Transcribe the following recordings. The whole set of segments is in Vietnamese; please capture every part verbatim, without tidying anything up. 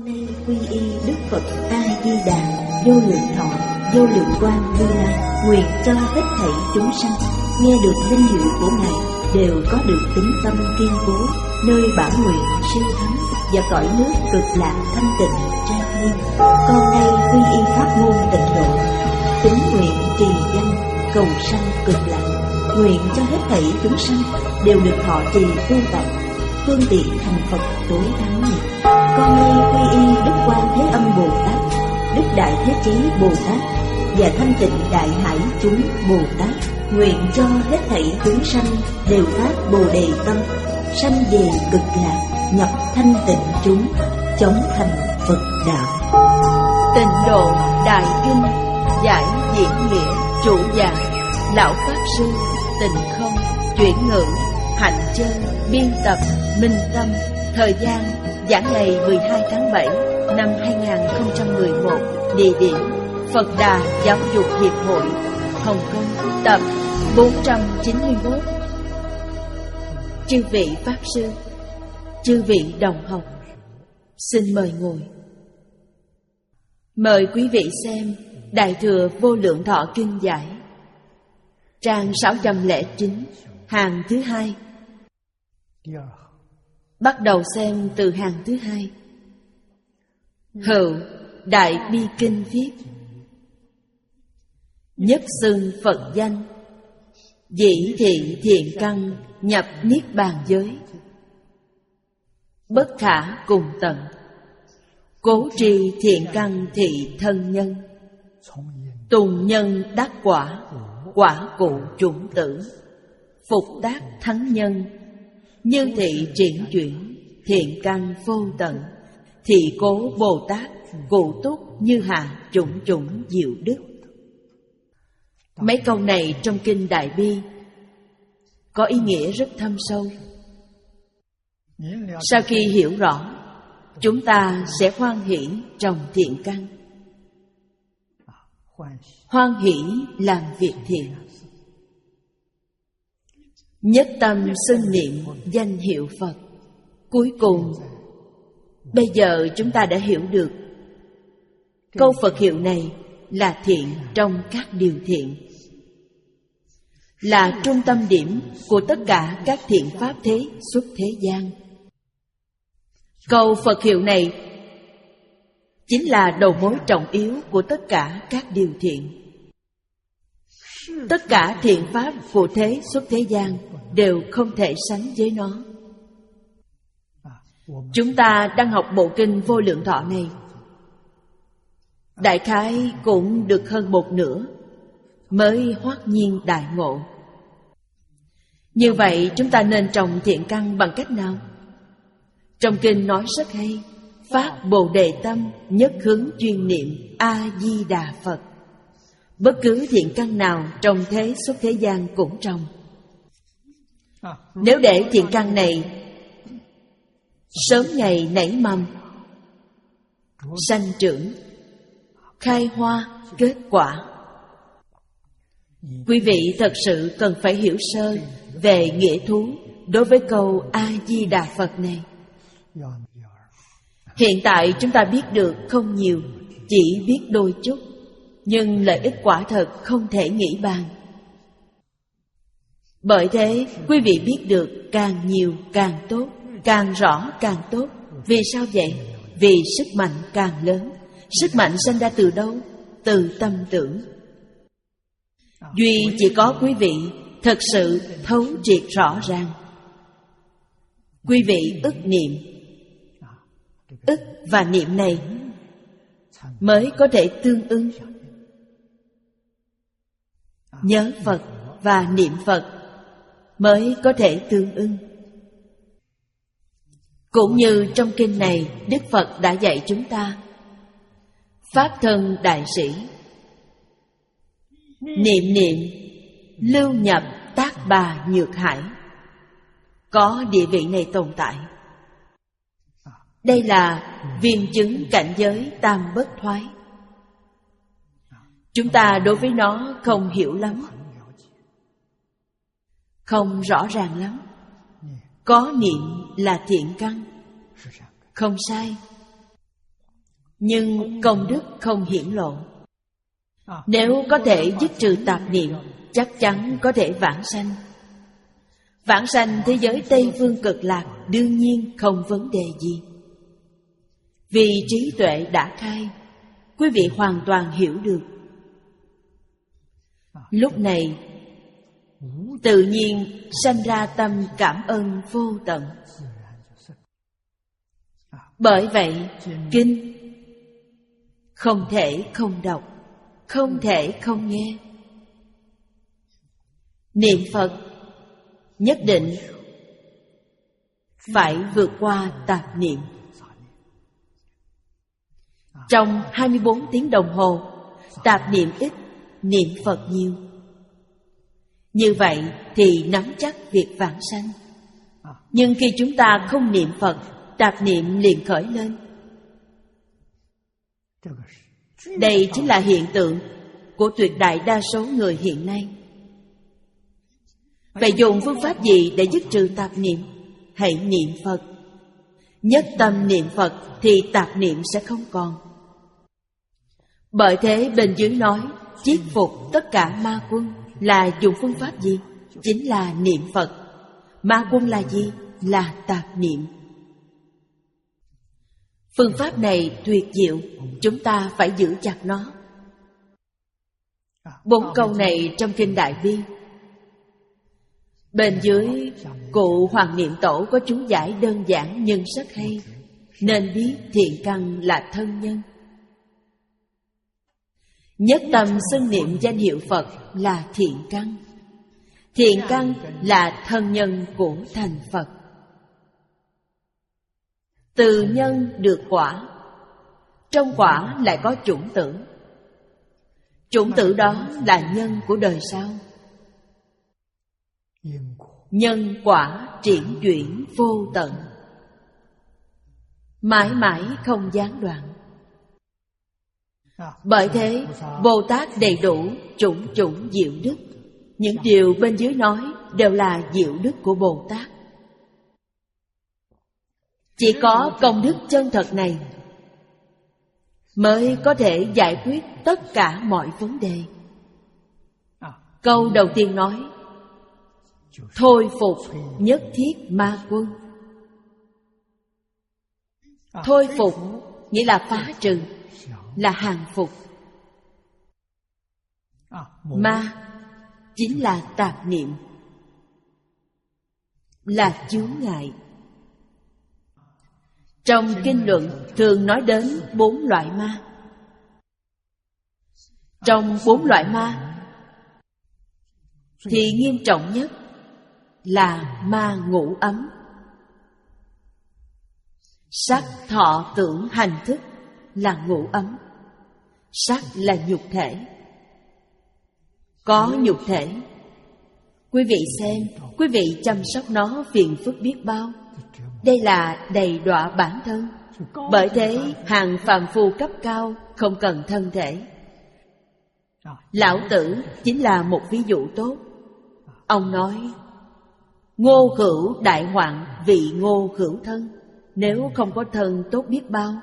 Con nay quy y Đức Phật A Di Đà, vô lượng thọ, vô lượng quang Như Lai, nguyện cho hết thảy chúng sanh nghe được danh hiệu của Ngài đều có được tín tâm kiên cố, nơi bản nguyện siêu thắng và cõi nước cực lạc thanh tịnh trang nghiêm. Con nay quy y pháp môn tịnh độ, tín nguyện trì danh cầu sanh cực lạc, nguyện cho hết thảy chúng sanh đều được thọ trì tu tập, phương tiện thành Phật tối thắng nhất. Con nay quy y Đức Quan Thế Âm Bồ Tát, Đức Đại Thế Chí Bồ Tát và Thanh Tịnh Đại Hải chúng Bồ Tát, nguyện cho hết thảy chúng sanh đều phát Bồ Đề tâm, sanh về cực lạc, nhập thanh tịnh chúng, chống thành Phật đạo. Tịnh Độ Đại Kinh giải diễn nghĩa chủ giảng lão pháp sư Tịnh Không, chuyển ngữ Hạnh Chân, biên tập Minh Tâm. Thời gian giảng ngày mười hai tháng bảy năm hai nghìn không trăm mười một. Địa điểm Phật Đà Giáo dục Hiệp hội, Hồng Kông. Tập bốn trăm chín mươi mốt. Chư vị pháp sư, chư vị đồng học, xin mời ngồi. Mời quý vị xem Đại Thừa Vô Lượng Thọ Kinh giải, trang sáu trăm lẻ chín, hàng thứ hai. Bắt đầu xem từ hàng thứ hai. Hữu Đại Bi Kinh viết: nhất xưng Phật danh, dĩ thị thiện căn nhập niết bàn giới, bất khả cùng tận, cố trì thiện căn thị thân nhân, tùng nhân đắc quả, quả cụ chủng tử, phục tác thắng nhân, như thị triển chuyển, thiện căn vô tận, thị cố Bồ Tát, cụ túc như hạ chủng chủng diệu đức. Mấy câu này trong Kinh Đại Bi có ý nghĩa rất thâm sâu. Sau khi hiểu rõ, chúng ta sẽ hoan hỷ trồng thiện căn. Hoan hỷ làm việc thiện, nhất tâm xưng niệm danh hiệu Phật. Cuối cùng, bây giờ chúng ta đã hiểu được câu Phật hiệu này là thiện trong các điều thiện, là trung tâm điểm của tất cả các thiện pháp thế xuất thế gian. Câu Phật hiệu này chính là đầu mối trọng yếu của tất cả các điều thiện. Tất cả thiện pháp của thế xuất thế gian đều không thể sánh với nó. Chúng ta đang học bộ kinh Vô Lượng Thọ này, đại khái cũng được hơn một nửa mới hoát nhiên đại ngộ. Như vậy chúng ta nên trồng thiện căn bằng cách nào? Trong kinh nói rất hay: phát Bồ Đề tâm, nhất hướng chuyên niệm A Di Đà Phật. Bất cứ thiện căn nào trong thế xuất thế gian cũng trồng. Nếu để thiện căn này sớm ngày nảy mầm, sanh trưởng, khai hoa, kết quả, quý vị thật sự cần phải hiểu sơ về nghĩa thú đối với câu A-di-đà Phật này. Hiện tại chúng ta biết được không nhiều, chỉ biết đôi chút, nhưng lợi ích quả thật không thể nghĩ bàn. Bởi thế, quý vị biết được càng nhiều càng tốt, càng rõ càng tốt. Vì sao vậy? Vì sức mạnh càng lớn. Sức mạnh sinh ra từ đâu? Từ tâm tưởng. Duy chỉ có quý vị thật sự thấu triệt rõ ràng. Quý vị ức niệm, ức và niệm này mới có thể tương ưng. Nhớ Phật và niệm Phật mới có thể tương ưng. Cũng như trong kinh này, Đức Phật đã dạy chúng ta: pháp thân đại sĩ, niệm niệm lưu nhập tác bà nhược hải. Có địa vị này tồn tại. Đây là viên chứng cảnh giới tam bất thoái. Chúng ta đối với nó không hiểu lắm, không rõ ràng lắm. Có niệm là thiện căn, không sai. nhưng công đức không hiển lộ. Nếu có thể dứt trừ tạp niệm, chắc chắn có thể vãng sanh. Vãng sanh thế giới Tây Phương Cực Lạc đương nhiên không vấn đề gì. Vì trí tuệ đã khai, quý vị hoàn toàn hiểu được. Lúc này tự nhiên sanh ra tâm cảm ơn vô tận. Bởi vậy kinh không thể không đọc, không thể không nghe. Niệm Phật nhất định phải vượt qua tạp niệm. Trong hai mươi bốn tiếng đồng hồ, tạp niệm ít, niệm Phật nhiều. Như vậy thì nắm chắc việc vãng sanh. Nhưng khi chúng ta không niệm Phật, tạp niệm liền khởi lên. Đây chính là hiện tượng của tuyệt đại đa số người hiện nay. Vậy dùng phương pháp gì để dứt trừ tạp niệm? Hãy niệm Phật. Nhất tâm niệm Phật thì tạp niệm sẽ không còn. Bởi thế bên dưới nói chiết phục tất cả ma quân là dùng phương pháp gì? Chính là niệm Phật. Ma quân là gì? Là tạp niệm. Phương pháp này tuyệt diệu, chúng ta phải giữ chặt nó. Bốn câu này trong Kinh Đại Bi. Bên dưới, cụ Hoàng Niệm Tổ có chú giải đơn giản nhưng rất hay. Nên biết thiện căn là thân nhân. Nhất tâm xưng niệm danh hiệu Phật là thiện căn. Thiện căn là thân nhân của thành Phật. Từ nhân được quả, trong quả lại có chủng tử. Chủng tử đó là nhân của đời sau. Nhân quả triển chuyển vô tận, mãi mãi không gián đoạn. Bởi thế Bồ Tát đầy đủ chủng chủng diệu đức. Những điều bên dưới nói đều là diệu đức của Bồ Tát. Chỉ có công đức chân thật này mới có thể giải quyết tất cả mọi vấn đề. Câu đầu tiên nói thôi phục nhất thiết ma quân. Thôi phục nghĩa là phá trừ, là hàng phục. Ma chính là tạp niệm, là chướng ngại. Trong kinh luận thường nói đến bốn loại ma. Trong bốn loại ma thì nghiêm trọng nhất là ma ngũ ấm. Sắc, thọ, tưởng, hành, thức là ngũ ấm. Sắc là nhục thể. Có nhục thể, quý vị xem, quý vị chăm sóc nó phiền phức biết bao. Đây là đầy đọa bản thân. Bởi thế hàng phàm phu cấp cao không cần thân thể. Lão Tử chính là một ví dụ tốt. Ông nói ngô khửu đại hoạn vì ngô khửu thân. Nếu không có thân tốt biết bao.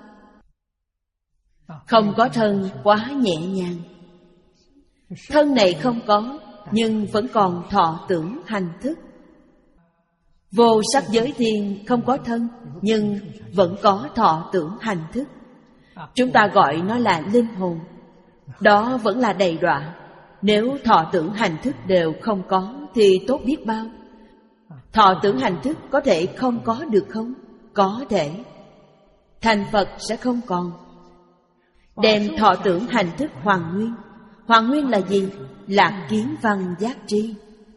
Không có thân quá nhẹ nhàng. Thân này không có, nhưng vẫn còn thọ tưởng hành thức. Vô sắc giới thiên không có thân, nhưng vẫn có thọ tưởng hành thức. Chúng ta gọi nó là linh hồn. Đó vẫn là đầy đọa. Nếu thọ tưởng hành thức đều không có thì tốt biết bao. Thọ tưởng hành thức có thể không có được không? Có thể. Thành Phật sẽ không còn. Đem thọ tưởng hành thức hoàn nguyên. Hoàn nguyên là gì? Là kiến văn giác tri.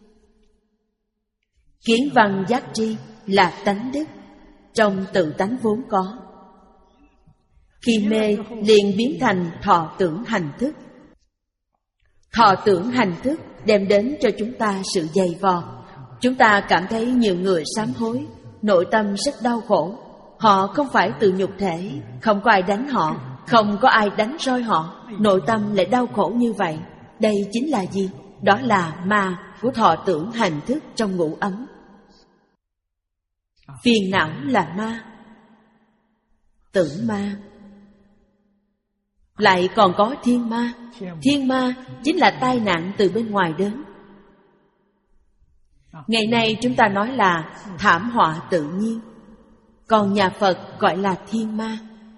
Kiến văn giác tri là tánh đức, trong tự tánh vốn có. Khi mê liền biến thành thọ tưởng hành thức. Thọ tưởng hành thức đem đến cho chúng ta sự dày vò. Chúng ta cảm thấy nhiều người sám hối, nội tâm rất đau khổ. Họ không phải từ nhục thể, không có ai đánh họ, không có ai đánh roi họ, nội tâm lại đau khổ như vậy. Đây chính là gì? Đó là ma của thọ tưởng hành thức trong ngũ ấm. Phiền não là ma, tưởng ma. Lại còn có thiên ma. Thiên ma chính là tai nạn từ bên ngoài đến. Ngày nay chúng ta nói là thảm họa tự nhiên, còn nhà Phật gọi là thiên ma.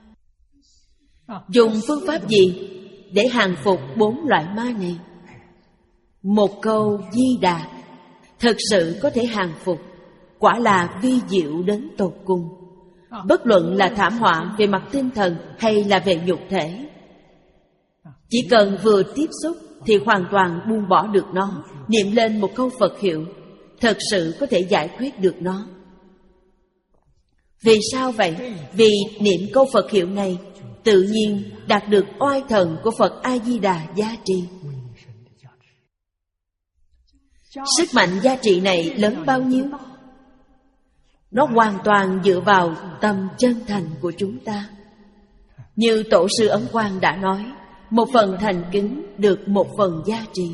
Dùng phương pháp gì để hàng phục bốn loại ma này? Một câu Di Đà thực sự có thể hàng phục, quả là vi diệu đến tột cùng. Bất luận là thảm họa về mặt tinh thần hay là về nhục thể, chỉ cần vừa tiếp xúc thì hoàn toàn buông bỏ được nó. Niệm lên một câu Phật hiệu, thật sự có thể giải quyết được nó. Vì sao vậy? Vì niệm câu Phật hiệu này tự nhiên đạt được oai thần của Phật A-di-đà gia trì. Sức mạnh gia trị này lớn bao nhiêu? Nó hoàn toàn dựa vào tâm chân thành của chúng ta. Như Tổ sư Ấn Quang đã nói, một phần thành kính được một phần gia trì,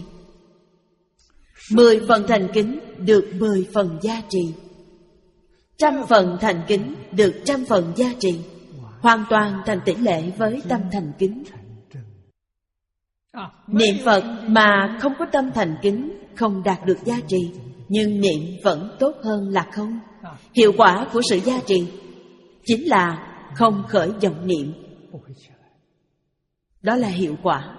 mười phần thành kính được mười phần gia trì, trăm phần thành kính được trăm phần gia trì, hoàn toàn thành tỷ lệ với tâm thành kính. Niệm Phật mà không có tâm thành kính không đạt được gia trì, nhưng niệm vẫn tốt hơn là không. Hiệu quả của sự gia trì chính là không khởi vọng niệm. Đó là hiệu quả.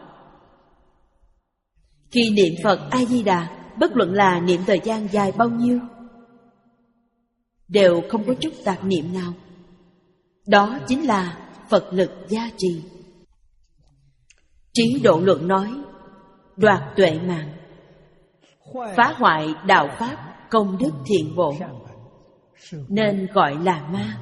Khi niệm Phật A-di-đà, bất luận là niệm thời gian dài bao nhiêu, đều không có chút tạp niệm nào. Đó chính là Phật lực gia trì. Trí Độ Luận nói, đoạt tuệ mạng, phá hoại đạo pháp công đức thiện bổn, nên gọi là ma.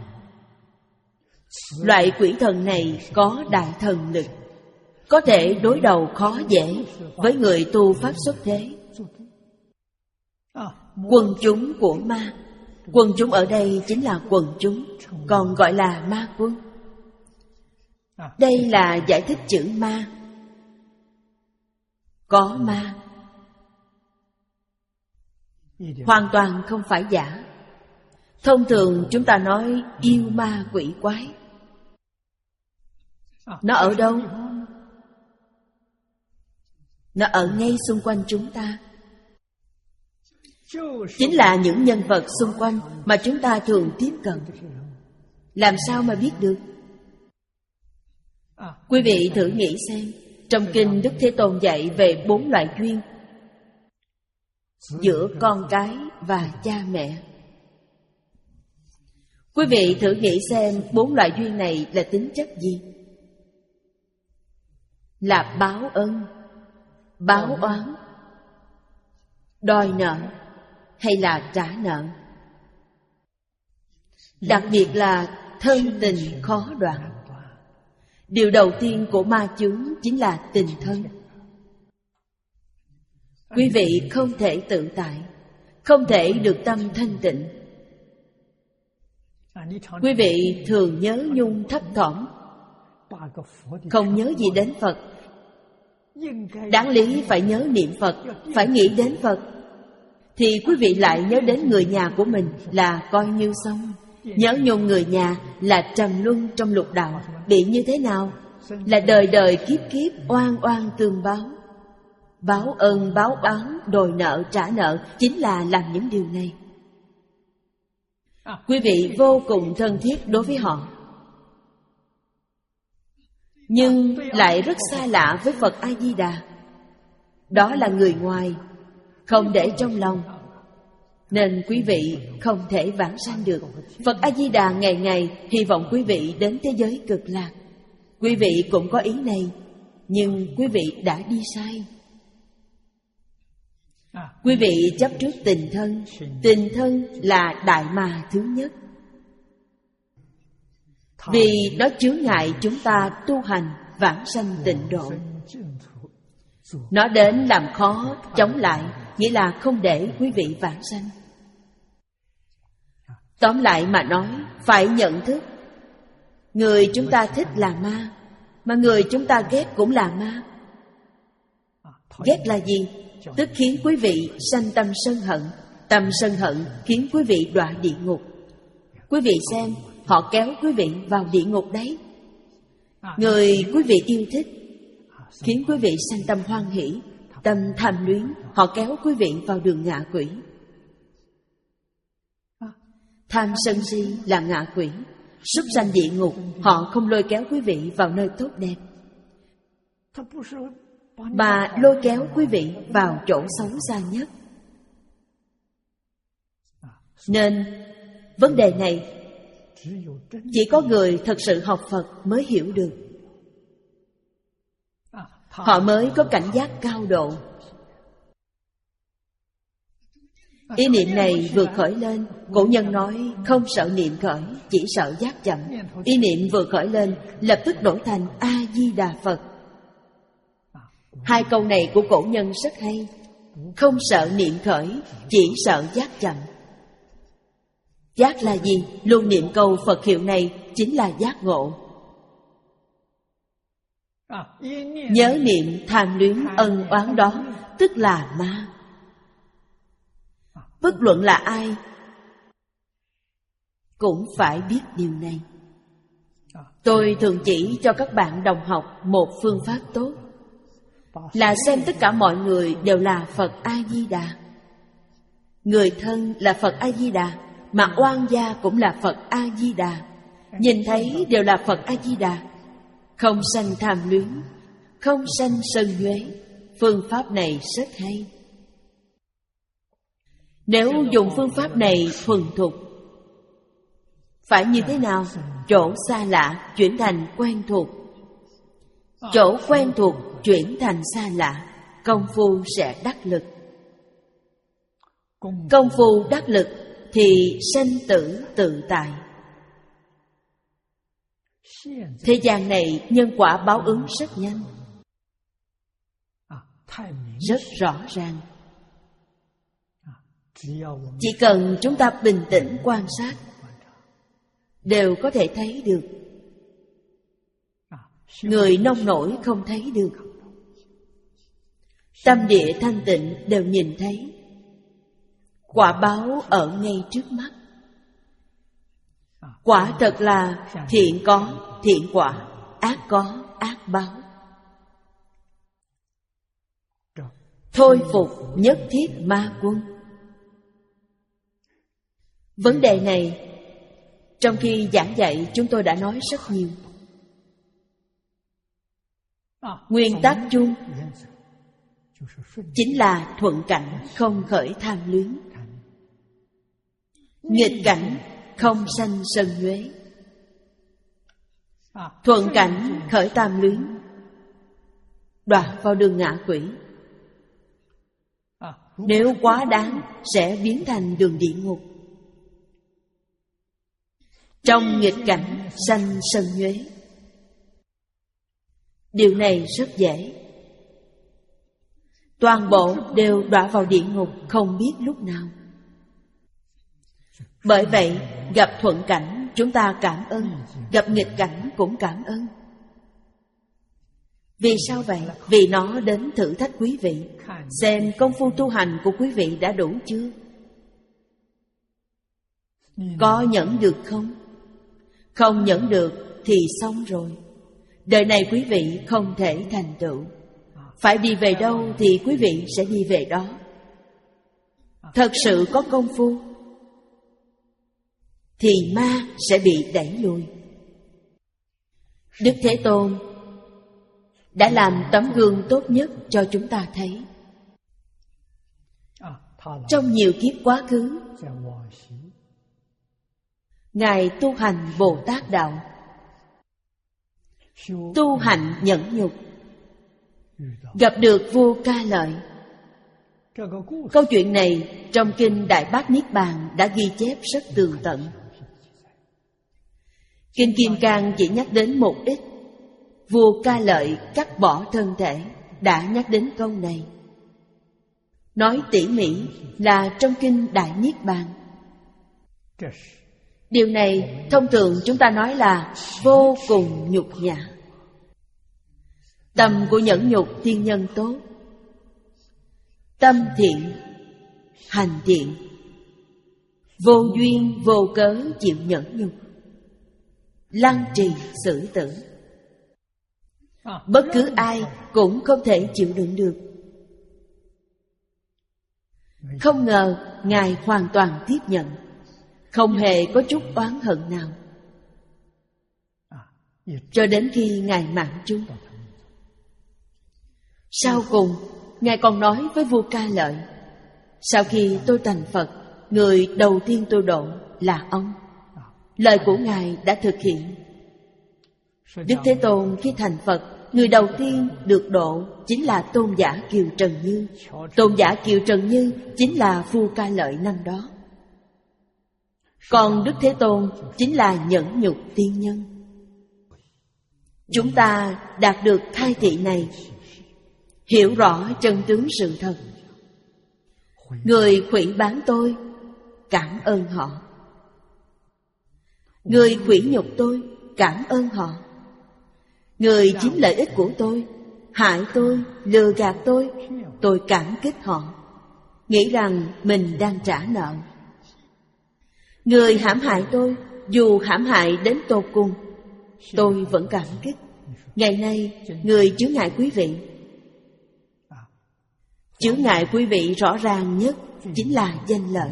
Loại quỷ thần này có đại thần lực, có thể đối đầu khó dễ với người tu pháp xuất thế. Quần chúng của ma, quần chúng ở đây chính là quần chúng, còn gọi là ma quân. Đây là giải thích chữ ma. Có ma, hoàn toàn không phải giả. Thông thường chúng ta nói yêu ma quỷ quái. Nó ở đâu? Nó ở ngay xung quanh chúng ta. Chính là những nhân vật xung quanh mà chúng ta thường tiếp cận. Làm sao mà biết được? Quý vị thử nghĩ xem, trong kinh Đức Thế Tôn dạy về bốn loại duyên giữa con cái và cha mẹ. Quý vị thử nghĩ xem bốn loại duyên này là tính chất gì? Là báo ân, báo oán, đòi nợ hay là trả nợ. Đặc biệt là thân tình khó đoạn. Điều đầu tiên của ma chướng chính là tình thân. Quý vị không thể tự tại, không thể được tâm thanh tịnh. Quý vị thường nhớ nhung thấp thỏm, không nhớ gì đến Phật. Đáng lý phải nhớ niệm Phật, phải nghĩ đến Phật, thì quý vị lại nhớ đến người nhà của mình là coi như xong. Nhớ nhung người nhà là trầm luân trong lục đạo. Bị như thế nào? Là đời đời kiếp kiếp oan oan tương báo. Báo ơn, báo oán, đòi nợ, trả nợ chính là làm những điều này. Quý vị vô cùng thân thiết đối với họ, nhưng lại rất xa lạ với Phật A-di-đà. Đó là người ngoài, không để trong lòng, nên quý vị không thể vãng sanh được. Phật A-di-đà ngày ngày hy vọng quý vị đến thế giới cực lạc. Quý vị cũng có ý này, nhưng quý vị đã đi sai. Quý vị chấp trước tình thân. Tình thân là đại ma thứ nhất, vì nó chướng ngại chúng ta tu hành vãng sanh tịnh độ. Nó đến làm khó chống lại, nghĩa là không để quý vị vãng sanh. Tóm lại mà nói, phải nhận thức, người chúng ta thích là ma, mà người chúng ta ghét cũng là ma. Ghét là gì? Tức khiến quý vị sanh tâm sân hận. Tâm sân hận khiến quý vị đọa địa ngục. Quý vị xem, họ kéo quý vị vào địa ngục đấy. người quý vị yêu thích, khiến quý vị sanh tâm hoan hỷ, tâm tham luyến, họ kéo quý vị vào đường ngạ quỷ. Tham sân si là ngạ quỷ, súc sanh địa ngục, họ không lôi kéo quý vị vào nơi tốt đẹp, mà lôi kéo quý vị vào chỗ xấu xa nhất. Nên vấn đề này chỉ có người thật sự học Phật mới hiểu được. Họ mới có cảnh giác cao độ. Ý niệm này vừa khởi lên, cổ nhân nói không sợ niệm khởi, chỉ sợ giác chậm. Ý niệm vừa khởi lên, lập tức đổi thành A-di-đà Phật. Hai câu này của cổ nhân rất hay. Không sợ niệm khởi, chỉ sợ giác chậm. Giác là gì? Luôn niệm câu Phật hiệu này chính là giác ngộ. Nhớ niệm tham luyến ân oán đó tức là ma. Bất luận là ai cũng phải biết điều này. Tôi thường chỉ cho các bạn đồng học một phương pháp tốt, là xem tất cả mọi người đều là Phật A-di-đà. Người thân là Phật A-di-đà, mà oan gia cũng là Phật A-di-đà. Nhìn thấy đều là Phật A-di-đà. Không sanh tham luyến, không sanh sân nhuế. Phương pháp này rất hay. Nếu dùng phương pháp này thuần thục, phải như thế nào? Chỗ xa lạ chuyển thành quen thuộc, chỗ quen thuộc chuyển thành xa lạ, công phu sẽ đắc lực. Công phu đắc lực thì sanh tử tự tại. Thế gian này nhân quả báo ứng rất nhanh, rất rõ ràng. Chỉ cần chúng ta bình tĩnh quan sát, đều có thể thấy được. Người nông nổi không thấy được, tâm địa thanh tịnh đều nhìn thấy. Quả báo ở ngay trước mắt. Quả thật là thiện có thiện quả, ác có ác báo. Thôi phục nhất thiết ma quân. Vấn đề này trong khi giảng dạy chúng tôi đã nói rất nhiều. Nguyên tắc chung chính là thuận cảnh không khởi tham luyến, nghịch cảnh không sanh sân nhuế. Thuận cảnh khởi tham luyến, đọa vào đường ngạ quỷ. Nếu quá đáng sẽ biến thành đường địa ngục. Trong nghịch cảnh sanh sân nhuế. Điều này rất dễ. Toàn bộ đều đọa vào địa ngục không biết lúc nào. Bởi vậy, gặp thuận cảnh chúng ta cảm ơn, gặp nghịch cảnh cũng cảm ơn. Vì sao vậy? Vì nó đến thử thách quý vị, xem công phu tu hành của quý vị đã đủ chưa? Có nhẫn được không? Không nhẫn được thì xong rồi. Đời này quý vị không thể thành tựu. Phải đi về đâu thì quý vị sẽ đi về đó. Thật sự có công phu thì ma sẽ bị đẩy lùi. Đức Thế Tôn đã làm tấm gương tốt nhất cho chúng ta thấy. Trong nhiều kiếp quá khứ, Ngài tu hành Bồ Tát Đạo, tu hành nhẫn nhục, gặp được vua Ca Lợi. Câu chuyện này trong Kinh Đại Bát Niết Bàn đã ghi chép rất tường tận. Kinh Kim Cang chỉ nhắc đến một ít. Vua Ca Lợi cắt bỏ thân thể đã nhắc đến câu này. Nói tỉ mỉ là trong Kinh Đại Niết Bàn. Điều này thông thường chúng ta nói là vô cùng nhục nhã. Tâm của nhẫn nhục thiên nhân tốt, tâm thiện, hành thiện, vô duyên vô cớ chịu nhẫn nhục, lăng trì xử tử. Bất cứ ai cũng không thể chịu đựng được. Không ngờ Ngài hoàn toàn tiếp nhận, không hề có chút oán hận nào. Cho đến khi Ngài mạng chung. Sau cùng Ngài còn nói với vua Ca Lợi: sau khi tôi thành Phật, người đầu tiên tôi độ là ông. Lời của Ngài đã thực hiện. Đức Thế Tôn khi thành Phật, người đầu tiên được độ chính là Tôn giả Kiều Trần Như. Tôn giả Kiều Trần Như chính là vua Ca Lợi năm đó. Còn Đức Thế Tôn chính là nhẫn nhục tiên nhân. Chúng ta đạt được khai thị này, hiểu rõ chân tướng sự thật. Người khủy báng tôi, cảm ơn họ. Người khủy nhục tôi, cảm ơn họ. Người chiếm lợi ích của tôi, hại tôi, lừa gạt tôi, tôi cảm kích họ, nghĩ rằng mình đang trả nợ. Người hãm hại tôi, dù hãm hại đến tột cùng, tôi vẫn cảm kích. Ngày nay, người chướng ngại quý vị. Chướng ngại quý vị rõ ràng nhất chính là danh lợi.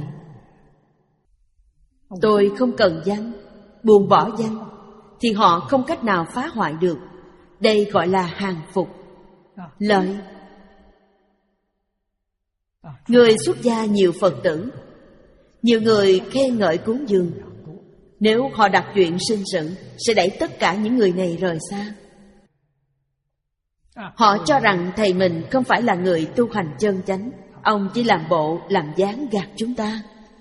Tôi không cần danh, buông bỏ danh, thì họ không cách nào phá hoại được. Đây gọi là hàng phục. Lợi. Người xuất gia nhiều Phật tử, nhiều người khen ngợi cúng dường. Nếu họ đặt chuyện sinh sự, sẽ đẩy tất cả những người này rời xa. Họ cho rằng thầy mình không phải là người tu hành chân chánh, ông chỉ làm bộ, làm dáng gạt chúng ta.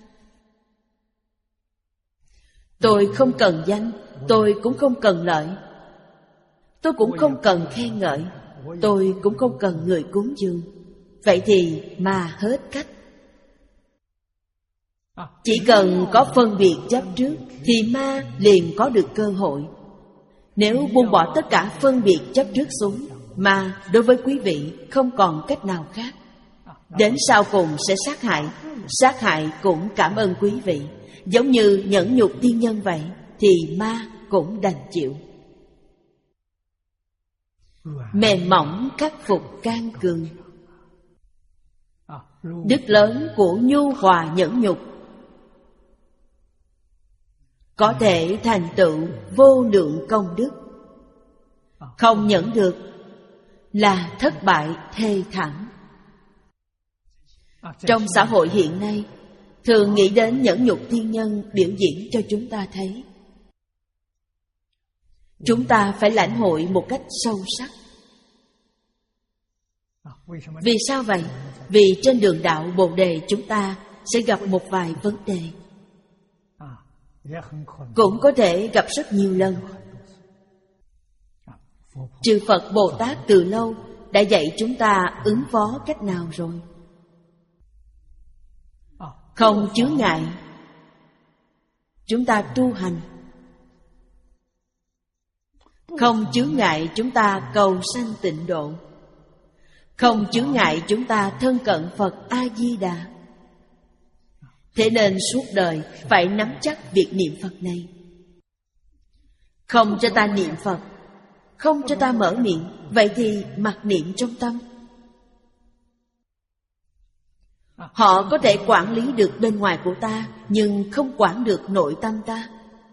Tôi không cần danh, tôi cũng không cần lợi. Tôi cũng không cần khen ngợi, tôi cũng không cần người cúng dường. Vậy thì mà hết cách. Chỉ cần có phân biệt chấp trước thì ma liền có được cơ hội. Nếu buông bỏ tất cả phân biệt chấp trước xuống, mà đối với quý vị không còn cách nào khác. Đến sau cùng sẽ sát hại. Sát hại cũng cảm ơn quý vị. Giống như nhẫn nhục tiên nhân vậy, thì ma cũng đành chịu. Mềm mỏng khắc phục can cường. Đức lớn của nhu hòa nhẫn nhục có thể thành tựu vô lượng công đức. Không nhẫn được là thất bại thê thảm. Trong xã hội hiện nay, thường nghĩ đến nhẫn nhục tiên nhân biểu diễn cho chúng ta thấy. Chúng ta phải lãnh hội một cách sâu sắc. Vì sao vậy? Vì trên đường đạo Bồ Đề chúng ta sẽ gặp một vài vấn đề. Cũng có thể gặp rất nhiều lần. Chư Phật Bồ Tát từ lâu đã dạy chúng ta ứng phó cách nào rồi. Không chướng ngại, chúng ta tu hành. Không chướng ngại, chúng ta cầu sanh tịnh độ. Không chướng ngại, chúng ta thân cận Phật A-di-đà. Thế nên suốt đời phải nắm chắc việc niệm Phật này. Không cho ta niệm Phật, không cho ta mở miệng, vậy thì mặc niệm trong tâm. Họ có thể quản lý được bên ngoài của ta, nhưng không quản được nội tâm ta.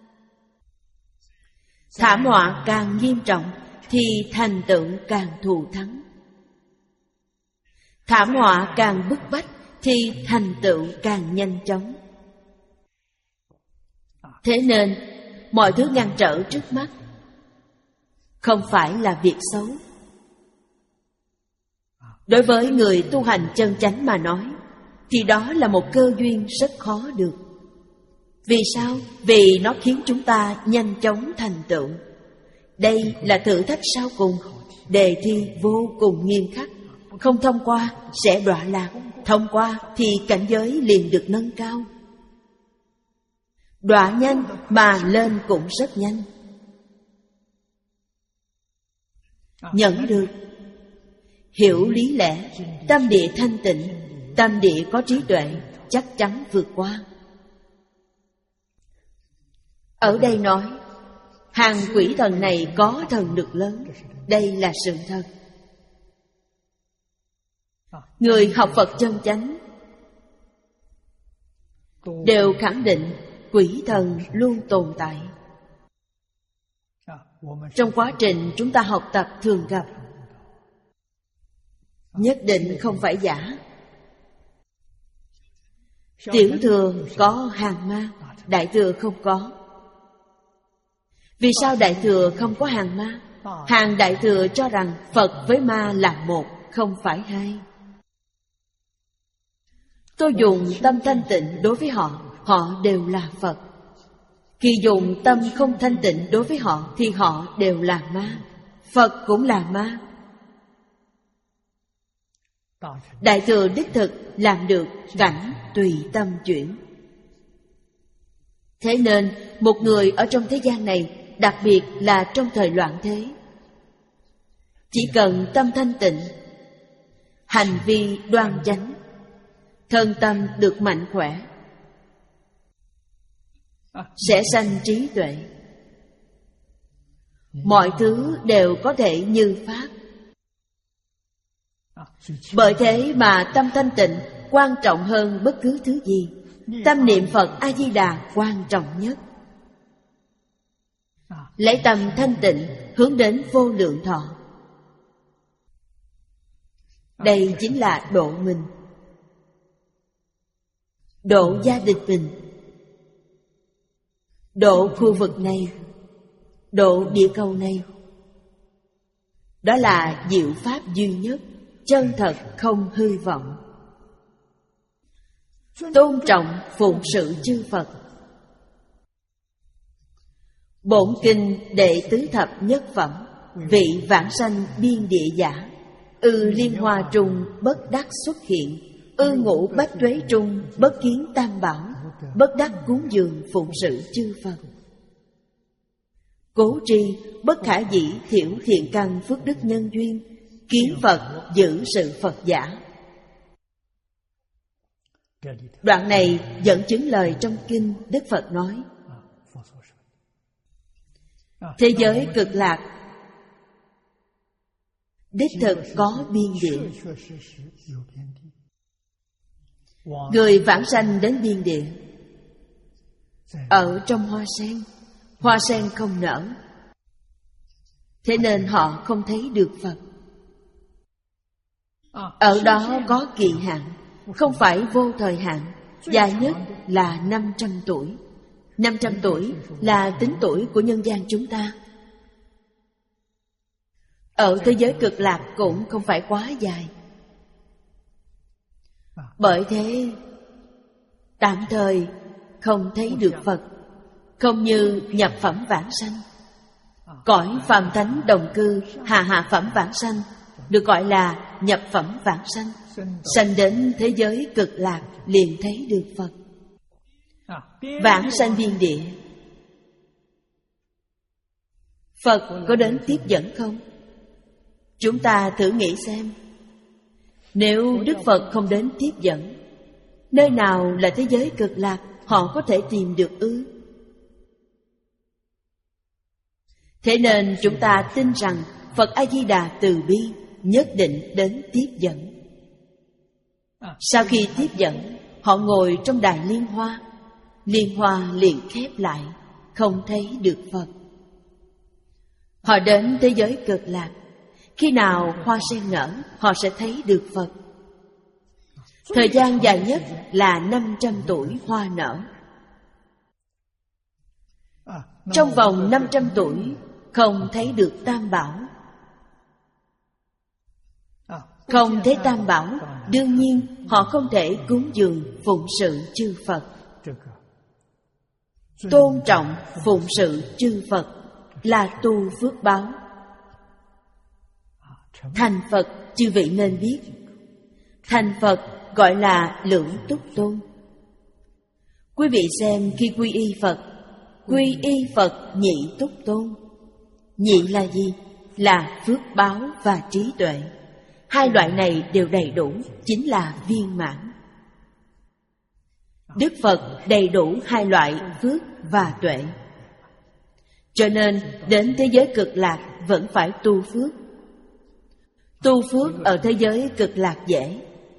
Thảm họa càng nghiêm trọng thì thành tựu càng thù thắng. Thảm họa càng bức bách thì thành tựu càng nhanh chóng. Thế nên mọi thứ ngăn trở trước mắt không phải là việc xấu. Đối với người tu hành chân chánh mà nói, thì đó là một cơ duyên rất khó được. Vì sao? Vì nó khiến chúng ta nhanh chóng thành tựu. Đây là thử thách sau cùng. Đề thi vô cùng nghiêm khắc. Không thông qua sẽ đọa lạc, thông qua thì cảnh giới liền được nâng cao. Đọa nhanh mà lên cũng rất nhanh. Nhận được, hiểu lý lẽ, tâm địa thanh tịnh, tâm địa có trí tuệ, chắc chắn vượt qua. Ở đây nói, Hàng quỷ thần này có thần lực lớn. Đây là sự thật. Người học Phật chân chánh đều khẳng định quỷ thần luôn tồn tại. Trong quá trình chúng ta học tập thường gặp, nhất định không phải giả. Tiểu thừa có hàng ma, đại thừa không có. Vì sao đại thừa không có hàng ma? Hàng đại thừa cho rằng Phật với ma là một, không phải hai. Tôi dùng tâm thanh tịnh đối với họ, họ đều là Phật. Khi dùng tâm không thanh tịnh đối với họ thì họ đều là ma. Phật cũng là ma. Đại thừa đích thực làm được cảnh tùy tâm chuyển. Thế nên một người ở trong thế gian này, đặc biệt là trong thời loạn thế, chỉ cần tâm thanh tịnh, hành vi đoan chánh, thân tâm được mạnh khỏe, sẽ sanh trí tuệ. Mọi thứ đều có thể như pháp. Bởi thế mà tâm thanh tịnh quan trọng hơn bất cứ thứ gì. Tâm niệm Phật A-di-đà quan trọng nhất. Lấy tâm thanh tịnh hướng đến vô lượng thọ. Đây chính là độ mình, độ gia đình mình, độ khu vực này, độ địa cầu này. Đó là diệu pháp duy nhất, chân thật không hư vọng. Tôn trọng phụng sự chư Phật. Bổn kinh đệ tứ thập nhất phẩm, vị vãng sanh biên địa giả, ư liên hoa trung bất đắc xuất hiện, ư ngũ bách tuế trung bất kiến tam bảo, bất đắc cúng dường phụng sự chư Phật. Cố tri bất khả dĩ thiểu thiện căn phước đức nhân duyên, kiến Phật giữ sự Phật giả. Đoạn này dẫn chứng lời trong kinh Đức Phật nói: thế giới cực lạc đích thực có biên địa. Người vãng sanh đến biên địa, ở trong hoa sen, hoa sen không nở, thế nên họ không thấy được Phật. Ở đó có kỳ hạn, không phải vô thời hạn, dài nhất là năm trăm tuổi. Năm trăm tuổi là tính tuổi của nhân gian chúng ta. Ở thế giới cực lạc cũng không phải quá dài. Bởi thế tạm thời không thấy được Phật, không như nhập phẩm vãng sanh. Cõi phàm thánh đồng cư hạ hạ phẩm vãng sanh được gọi là nhập phẩm vãng sanh. Sanh đến thế giới cực lạc liền thấy được Phật. Vãng sanh biên địa, Phật có đến tiếp dẫn không? Chúng ta thử nghĩ xem, nếu Đức Phật không đến tiếp dẫn, nơi nào là thế giới cực lạc họ có thể tìm được ư? Thế nên chúng ta tin rằng Phật A-di-đà từ bi nhất định đến tiếp dẫn. Sau khi tiếp dẫn, họ ngồi trong đài liên hoa, liên hoa liền khép lại, không thấy được Phật. Họ đến thế giới cực lạc, khi nào hoa sen nở, họ sẽ thấy được Phật. Thời gian dài nhất là năm trăm tuổi hoa nở. Trong vòng năm trăm tuổi không thấy được Tam Bảo. Không thấy Tam Bảo, đương nhiên họ không thể cúng dường phụng sự chư Phật. Tôn trọng phụng sự chư Phật là tu phước báo. Thành Phật chư vị nên biết, thành Phật gọi là lưỡng túc tôn. Quý vị xem khi quy y Phật, quy y Phật nhị túc tôn. Nhị là gì? Là phước báo và trí tuệ. Hai loại này đều đầy đủ, chính là viên mãn. Đức Phật đầy đủ hai loại phước và tuệ. Cho nên đến thế giới cực lạc vẫn phải tu phước. Tu phước ở thế giới cực lạc dễ.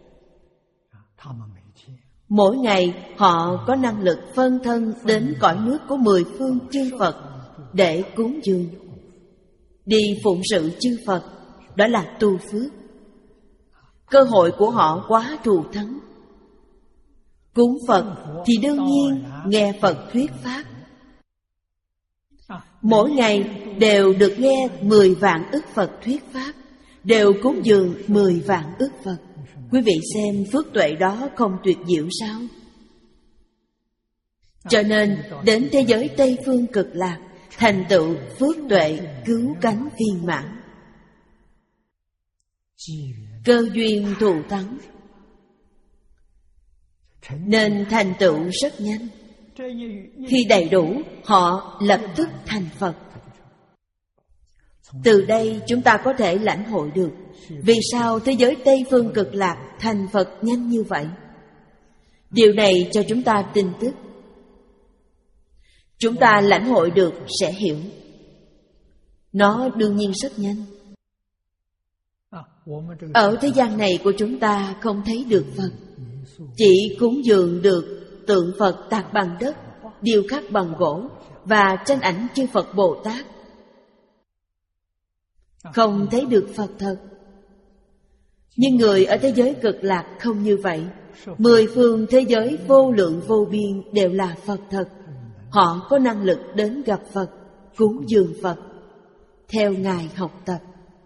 Mỗi ngày họ có năng lực phân thân đến cõi nước của mười phương chư Phật để cúng dường, đi phụng sự chư Phật. Đó là tu phước. Cơ hội của họ quá thù thắng. Cúng Phật thì đương nhiên nghe Phật thuyết pháp. Mỗi ngày đều được nghe mười vạn ức Phật thuyết pháp, đều cúng dường mười vạn ức Phật. Quý vị xem phước tuệ đó không tuyệt diệu sao? Cho nên đến thế giới Tây Phương Cực Lạc thành tựu phước tuệ cứu cánh viên mãn. Cơ duyên thù thắng nên thành tựu rất nhanh. Khi đầy đủ, họ lập tức thành Phật. Từ đây chúng ta có thể lãnh hội được vì sao thế giới Tây Phương Cực Lạc thành Phật nhanh như vậy. Điều này cho chúng ta tin tức. Chúng ta lãnh hội được sẽ hiểu. Nó đương nhiên rất nhanh. Ở thế gian này của chúng ta không thấy được Phật, chỉ cúng dường được tượng Phật tạc bằng đất, điêu khắc bằng gỗ và tranh ảnh chư Phật Bồ Tát. Không thấy được Phật thật. Nhưng người ở thế giới cực lạc không như vậy. Mười phương thế giới vô lượng vô biên đều là Phật thật. Họ có năng lực đến gặp Phật, cúng dường Phật, theo Ngài học tập.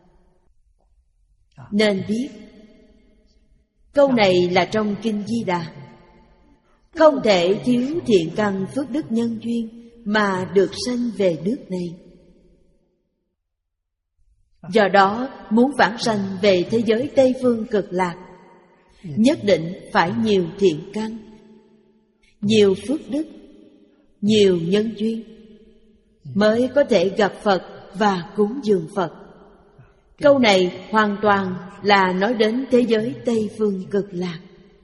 Nên biết câu này là trong Kinh Di Đà. Không thể thiếu thiện căn phước đức nhân duyên mà được sanh về nước này. Do đó muốn vãng sanh về thế giới Tây Phương Cực Lạc, nhất định phải nhiều thiện căn, nhiều phước đức, nhiều nhân duyên, mới có thể gặp Phật và cúng dường Phật. Câu này hoàn toàn là nói đến thế giới Tây Phương Cực Lạc.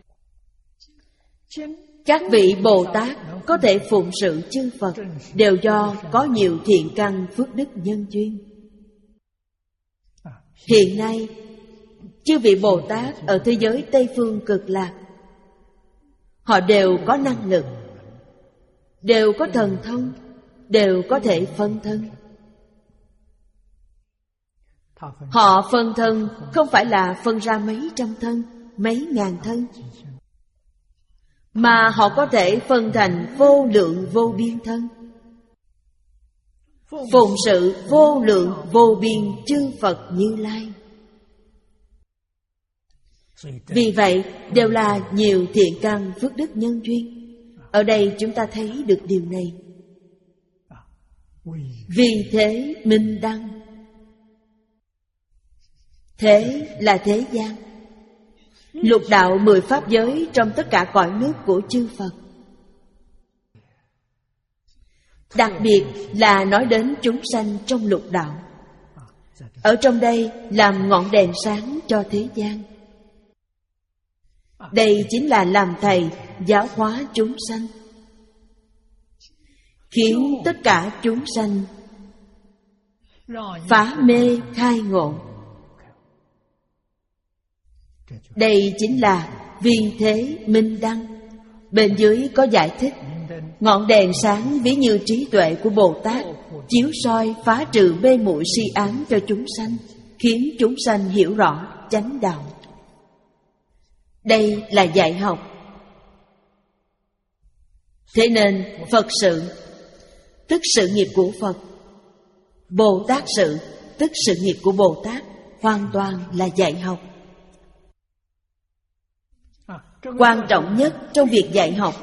Các vị Bồ Tát có thể phụng sự chư Phật đều do có nhiều thiện căn phước đức nhân duyên. Hiện nay, chư vị Bồ Tát ở thế giới Tây Phương Cực Lạc, họ đều có năng lực, đều có thần thông, đều có thể phân thân. Họ phân thân không phải là phân ra mấy trăm thân, mấy ngàn thân, mà họ có thể phân thành vô lượng vô biên thân, phụng sự vô lượng vô biên chư Phật Như Lai. Vì vậy đều là nhiều thiện căn phước đức nhân duyên. Ở đây chúng ta thấy được điều này. Vì thế minh đăng. Thế là thế gian, lục đạo mười pháp giới trong tất cả cõi nước của chư Phật. Đặc biệt là nói đến chúng sanh trong lục đạo. Ở trong đây làm ngọn đèn sáng cho thế gian. Đây chính là làm thầy giáo hóa chúng sanh, khiến tất cả chúng sanh phá mê khai ngộ. Đây chính là vì thế minh đăng. Bên dưới có giải thích. Ngọn đèn sáng ví như trí tuệ của Bồ Tát, chiếu soi phá trừ mê muội si ám cho chúng sanh, khiến chúng sanh hiểu rõ chánh đạo. Đây là dạy học. Thế nên Phật sự tức sự nghiệp của Phật, Bồ Tát sự tức sự nghiệp của Bồ Tát, hoàn toàn là dạy học. Quan trọng nhất trong việc dạy học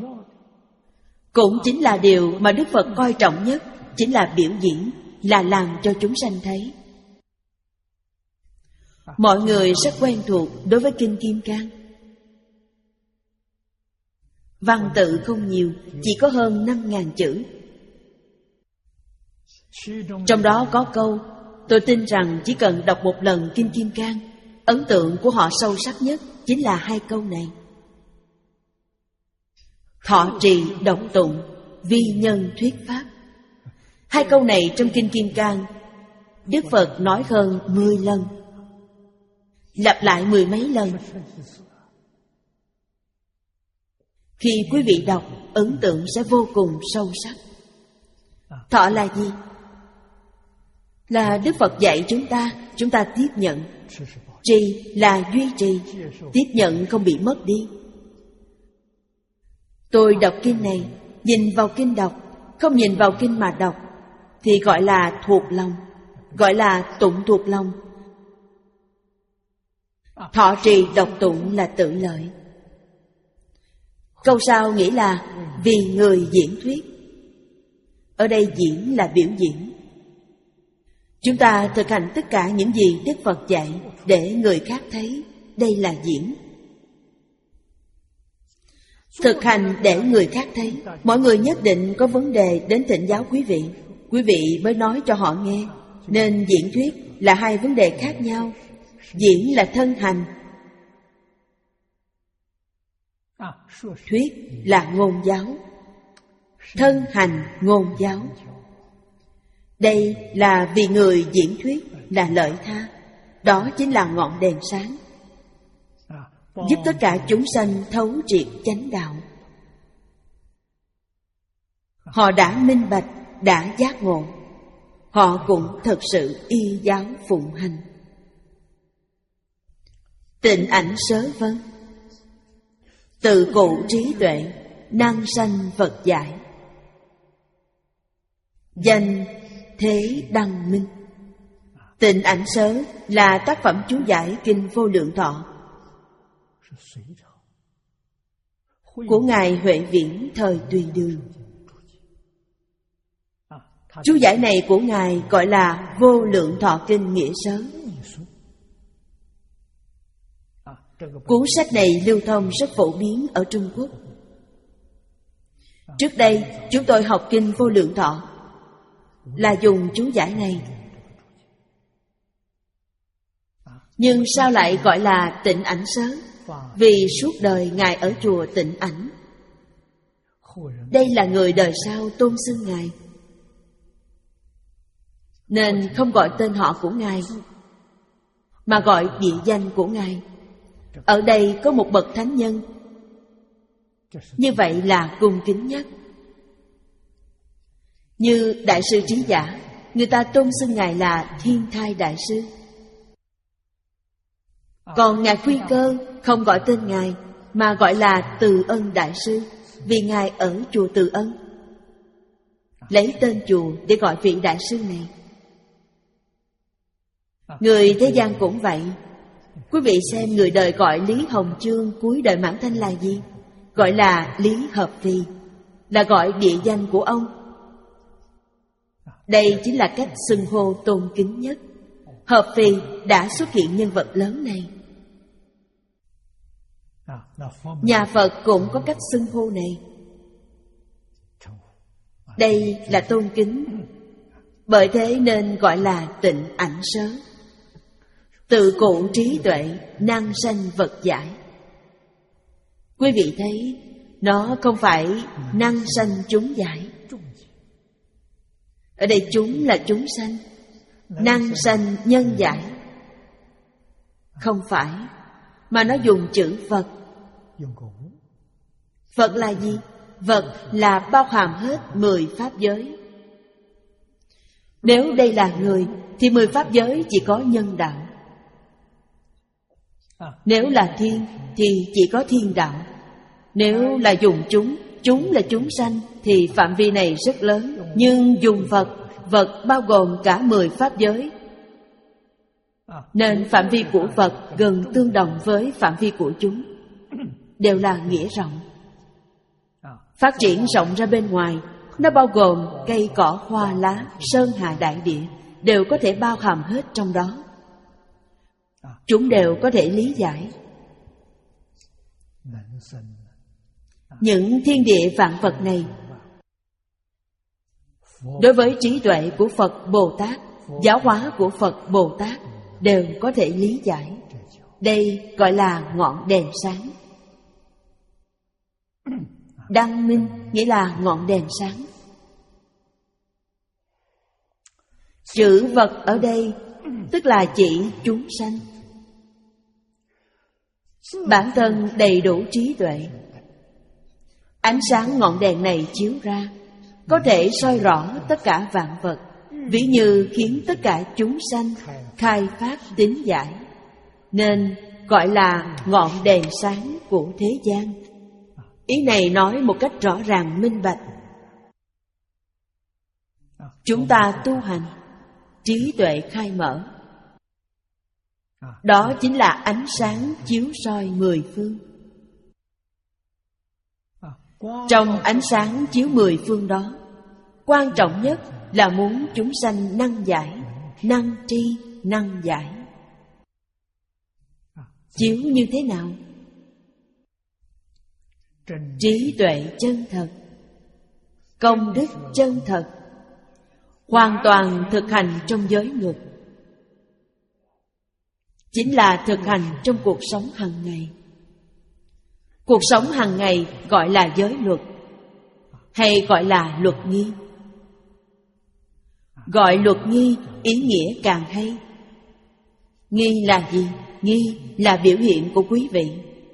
cũng chính là điều mà Đức Phật coi trọng nhất, chính là biểu diễn, là làm cho chúng sanh thấy. Mọi người rất quen thuộc đối với Kinh Kim Cang. Văn tự không nhiều, chỉ có hơn năm ngàn chữ. Trong đó có câu, tôi tin rằng chỉ cần đọc một lần Kinh Kim Cang, ấn tượng của họ sâu sắc nhất chính là hai câu này: thọ trì độc tụng, vi nhân thuyết pháp. Hai câu này trong Kinh Kim Cang, Đức Phật nói hơn mười lần, lặp lại mười mấy lần. Khi quý vị đọc, ấn tượng sẽ vô cùng sâu sắc. Thọ là gì? Là Đức Phật dạy chúng ta, chúng ta tiếp nhận. Trì là duy trì, tiếp nhận không bị mất đi. Tôi đọc kinh này, nhìn vào kinh đọc, không nhìn vào kinh mà đọc, thì gọi là thuộc lòng, gọi là tụng thuộc lòng. Thọ trì đọc tụng là tự lợi. Câu sau nghĩa là vì người diễn thuyết. Ở đây diễn là biểu diễn. Chúng ta thực hành tất cả những gì Đức Phật dạy để người khác thấy, đây là diễn. Thực hành để người khác thấy. Mọi người nhất định có vấn đề đến thỉnh giáo quý vị, quý vị mới nói cho họ nghe. Nên diễn thuyết là hai vấn đề khác nhau. Diễn là thân hành, thuyết là ngôn giáo. Thân hành ngôn giáo. Đây là vì người diễn thuyết là lợi tha. Đó chính là ngọn đèn sáng, giúp tất cả chúng sanh thấu triệt chánh đạo. Họ đã minh bạch, đã giác ngộ, họ cũng thật sự y giáo phụng hành. Tịnh ảnh sớ vân, tự cụ trí tuệ, năng sanh Phật giải. Danh thế đăng minh. Tịnh ảnh sớ là tác phẩm chú giải Kinh Vô Lượng Thọ của Ngài Huệ Viễn thời Tùy Đường. Chú giải này của Ngài gọi là Vô Lượng Thọ Kinh Nghĩa Sớ. Cuốn sách này lưu thông rất phổ biến ở Trung Quốc. Trước đây chúng tôi học Kinh Vô Lượng Thọ là dùng chú giải này. Nhưng sao lại gọi là Tịnh Ảnh Sớ? Vì suốt đời Ngài ở chùa Tịnh Ảnh. Đây là người đời sau tôn xưng Ngài, nên không gọi tên họ của Ngài, mà gọi địa danh của Ngài. Ở đây có một bậc thánh nhân, như vậy là cung kính nhất. Như Đại sư Trí Giả, người ta tôn xưng Ngài là Thiên Thai Đại sư. Còn Ngài Quy Cơ không gọi tên Ngài, mà gọi là Từ Ân Đại sư, vì Ngài ở chùa Từ Ân. Lấy tên chùa để gọi vị đại sư này. Người thế gian cũng vậy. Quý vị xem người đời gọi Lý Hồng Chương cuối đời Mãn Thanh là gì? Gọi là Lý Hợp Phì, là gọi địa danh của ông. Đây chính là cách xưng hô tôn kính nhất. Hợp Phì đã xuất hiện nhân vật lớn này. Nhà Phật cũng có cách xưng hô này. Đây là tôn kính, bởi thế nên gọi là Tịnh Ảnh Sớ. Tự cụ trí tuệ, năng sanh vật giải. Quý vị thấy, nó không phải năng sanh chúng giải. Ở đây chúng là chúng sanh, năng sanh nhân giải. Không phải, mà nó dùng chữ Phật. Phật là gì? Phật là bao hàm hết mười pháp giới. Nếu đây là người, thì mười pháp giới chỉ có nhân đạo. Nếu là thiên, thì chỉ có thiên đạo. Nếu là dùng chúng, chúng là chúng sanh, thì phạm vi này rất lớn. Nhưng dùng Phật, Phật bao gồm cả mười pháp giới, nên phạm vi của Phật gần tương đồng với phạm vi của chúng, đều là nghĩa rộng. Phát triển rộng ra bên ngoài, nó bao gồm cây cỏ hoa lá, sơn hà đại địa, đều có thể bao hàm hết trong đó. Chúng đều có thể lý giải. Những thiên địa vạn vật này, đối với trí tuệ của Phật Bồ Tát, giáo hóa của Phật Bồ Tát, đều có thể lý giải. Đây gọi là ngọn đèn sáng. Đăng minh nghĩa là ngọn đèn sáng. Chữ vật ở đây tức là chỉ chúng sanh. Bản thân đầy đủ trí tuệ. Ánh sáng ngọn đèn này chiếu ra, có thể soi rõ tất cả vạn vật, ví như khiến tất cả chúng sanh khai phát tín giải, nên gọi là ngọn đèn sáng của thế gian. Ý này nói một cách rõ ràng minh bạch. Chúng ta tu hành, trí tuệ khai mở, đó chính là ánh sáng chiếu soi mười phương. Trong ánh sáng chiếu mười phương đó, quan trọng nhất là muốn chúng sanh năng giải, năng tri, năng giải. Chiếu như thế nào? Trí tuệ chân thật, công đức chân thật, hoàn toàn thực hành trong giới luật, chính là thực hành trong cuộc sống hàng ngày. Cuộc sống hàng ngày gọi là giới luật, hay gọi là luật nghi. Gọi luật nghi ý nghĩa càng hay. Nghi là gì? Nghi là biểu hiện của quý vị.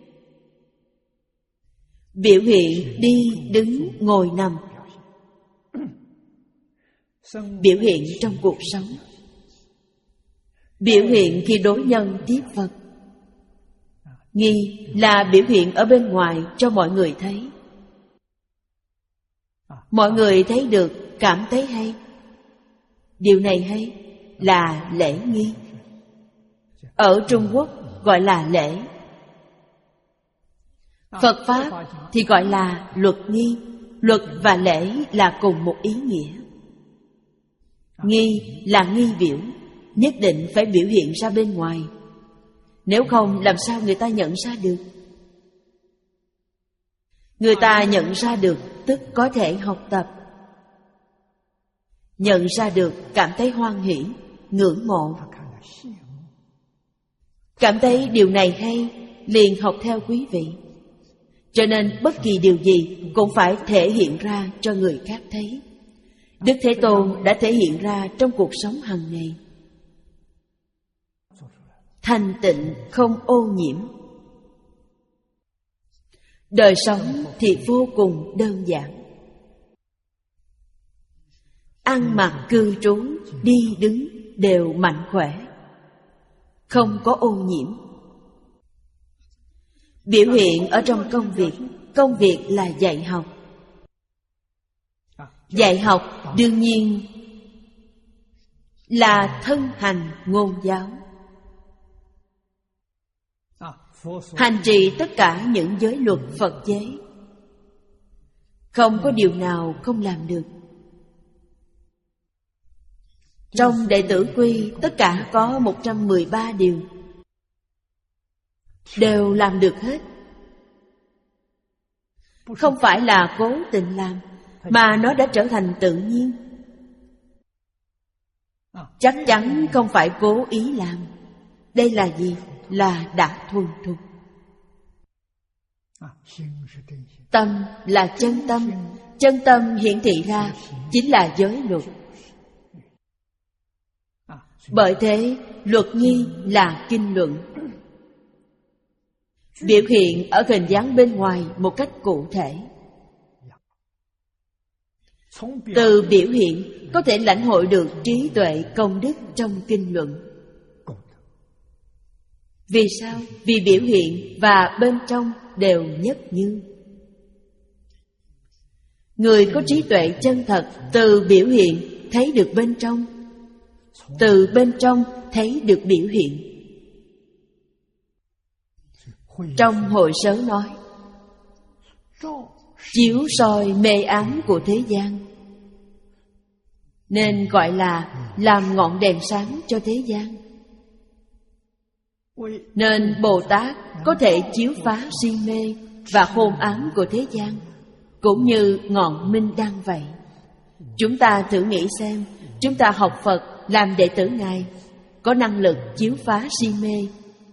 Biểu hiện đi, đứng, ngồi, nằm. Biểu hiện trong cuộc sống. Biểu hiện khi đối nhân tiếp vật. Nghi là biểu hiện ở bên ngoài cho mọi người thấy. Mọi người thấy được, cảm thấy hay. Điều này hay là lễ nghi. Ở Trung Quốc gọi là lễ. Phật Pháp thì gọi là luật nghi. Luật và lễ là cùng một ý nghĩa. Nghi là nghi biểu, nhất định phải biểu hiện ra bên ngoài. Nếu không làm sao người ta nhận ra được? Người ta nhận ra được tức có thể học tập. Nhận ra được cảm thấy hoan hỷ, ngưỡng mộ. Cảm thấy điều này hay, liền học theo quý vị. Cho nên bất kỳ điều gì cũng phải thể hiện ra cho người khác thấy. Đức Thế Tôn đã thể hiện ra trong cuộc sống hàng ngày. Thanh tịnh không ô nhiễm. Đời sống thì vô cùng đơn giản. Ăn mặc cư trú, đi đứng đều mạnh khỏe, không có ô nhiễm. Biểu hiện ở trong công việc. Công việc là dạy học. Dạy học đương nhiên là thân hành ngôn giáo, hành trì tất cả những giới luật Phật giới. Không có điều nào không làm được. Trong đệ tử quy tất cả có một trăm mười ba điều, đều làm được hết. Không phải là cố tình làm, mà nó đã trở thành tự nhiên. Chắc chắn không phải cố ý làm. Đây là gì? Là đã thuần thục. Tâm là chân tâm. Chân tâm hiển thị ra chính là giới luật. Bởi thế luật nghi là kinh luận, biểu hiện ở hình dáng bên ngoài một cách cụ thể. Từ biểu hiện có thể lãnh hội được trí tuệ công đức trong kinh luận. Vì sao? Vì biểu hiện và bên trong đều nhất như. Người có trí tuệ chân thật từ biểu hiện thấy được bên trong, từ bên trong thấy được biểu hiện. Trong hội sớ nói, chiếu soi mê ám của thế gian, nên gọi là làm ngọn đèn sáng cho thế gian. Nên Bồ Tát có thể chiếu phá si mê và hôn ám của thế gian, cũng như ngọn minh đăng vậy. Chúng ta thử nghĩ xem, chúng ta học Phật làm đệ tử Ngài, có năng lực chiếu phá si mê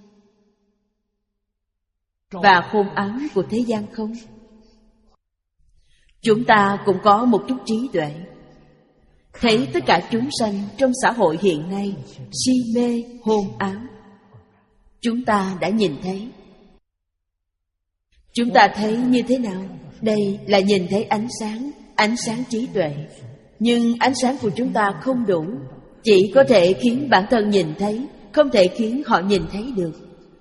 và hôn ám của thế gian không? Chúng ta cũng có một chút trí tuệ. thấy tất cả chúng sanh trong xã hội hiện nay si mê hôn ám. Chúng ta đã nhìn thấy. Chúng ta thấy như thế nào? Đây là nhìn thấy ánh sáng, ánh sáng trí tuệ. Nhưng ánh sáng của chúng ta không đủ, chỉ có thể khiến bản thân nhìn thấy, không thể khiến họ nhìn thấy được.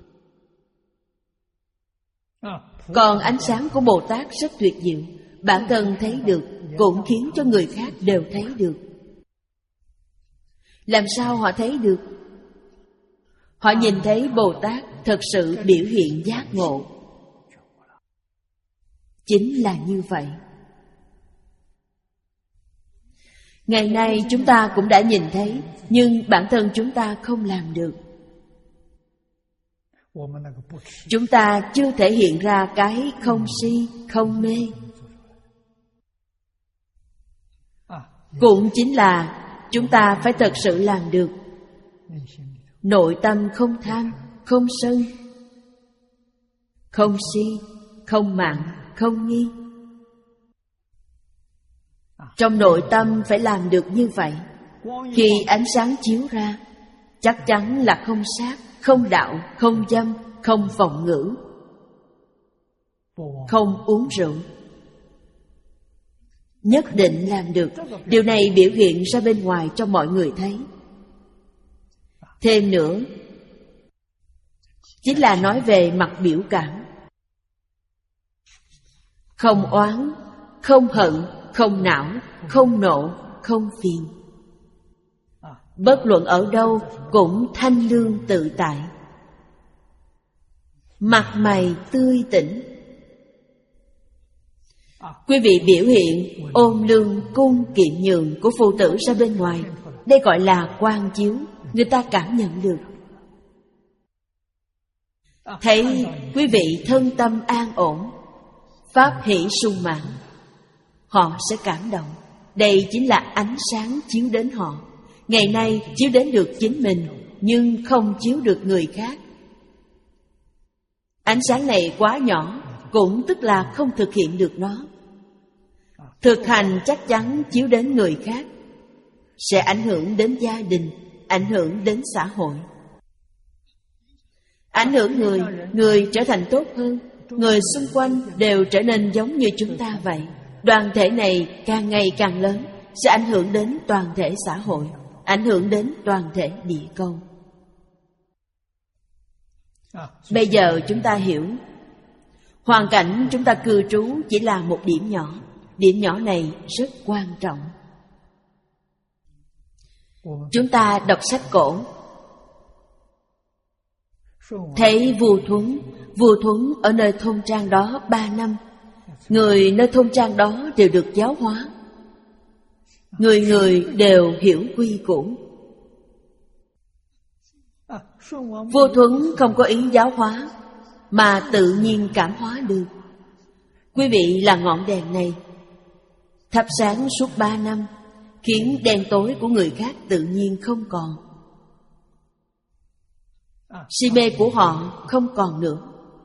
Còn ánh sáng của Bồ Tát rất tuyệt diệu, bản thân thấy được, cũng khiến cho người khác đều thấy được. Làm sao họ thấy được? Họ nhìn thấy Bồ Tát thật sự biểu hiện giác ngộ. Chính là như vậy. Ngày nay chúng ta cũng đã nhìn thấy, nhưng bản thân chúng ta không làm được. Chúng ta chưa thể hiện ra cái không si, không mê. Cũng chính là chúng ta phải thật sự làm được. Nội tâm không tham, không sân, không si, không mạn, không nghi. Trong nội tâm phải làm được như vậy. Khi ánh sáng chiếu ra, chắc chắn là không sát, không đạo, không dâm, không vọng ngữ, không uống rượu. Nhất định làm được. Điều này biểu hiện ra bên ngoài cho mọi người thấy. Thêm nữa, chính là nói về mặt biểu cảm. Không oán, không hận, không não, không nộ, không phiền. Bất luận ở đâu cũng thanh lương tự tại, mặt mày tươi tỉnh. Quý vị biểu hiện ôn lương cung kiệm nhường của phụ tử ra bên ngoài, đây gọi là quang chiếu, người ta cảm nhận được. Thấy quý vị thân tâm an ổn, pháp hỷ sung mãn, họ sẽ cảm động. Đây chính là ánh sáng chiếu đến họ. Ngày nay chiếu đến được chính mình, nhưng không chiếu được người khác. Ánh sáng này quá nhỏ, cũng tức là không thực hiện được nó. Thực hành chắc chắn chiếu đến người khác, sẽ ảnh hưởng đến gia đình, ảnh hưởng đến xã hội. Ảnh hưởng người, người trở thành tốt hơn, người xung quanh đều trở nên giống như chúng ta vậy. Đoàn thể này càng ngày càng lớn, sẽ ảnh hưởng đến toàn thể xã hội, ảnh hưởng đến toàn thể địa cầu. Bây giờ chúng ta hiểu, hoàn cảnh chúng ta cư trú chỉ là một điểm nhỏ. Điểm nhỏ này rất quan trọng. Chúng ta đọc sách cổ, thấy vua Thuấn, vua Thuấn ở nơi thôn trang đó ba năm. Người nơi thôn trang đó đều được giáo hóa, người người đều hiểu quy củ. Vua Thuấn không có ý giáo hóa, mà tự nhiên cảm hóa được. Quý vị là ngọn đèn này, thắp sáng suốt ba năm, khiến đen tối của người khác tự nhiên không còn. Si mê của họ không còn nữa.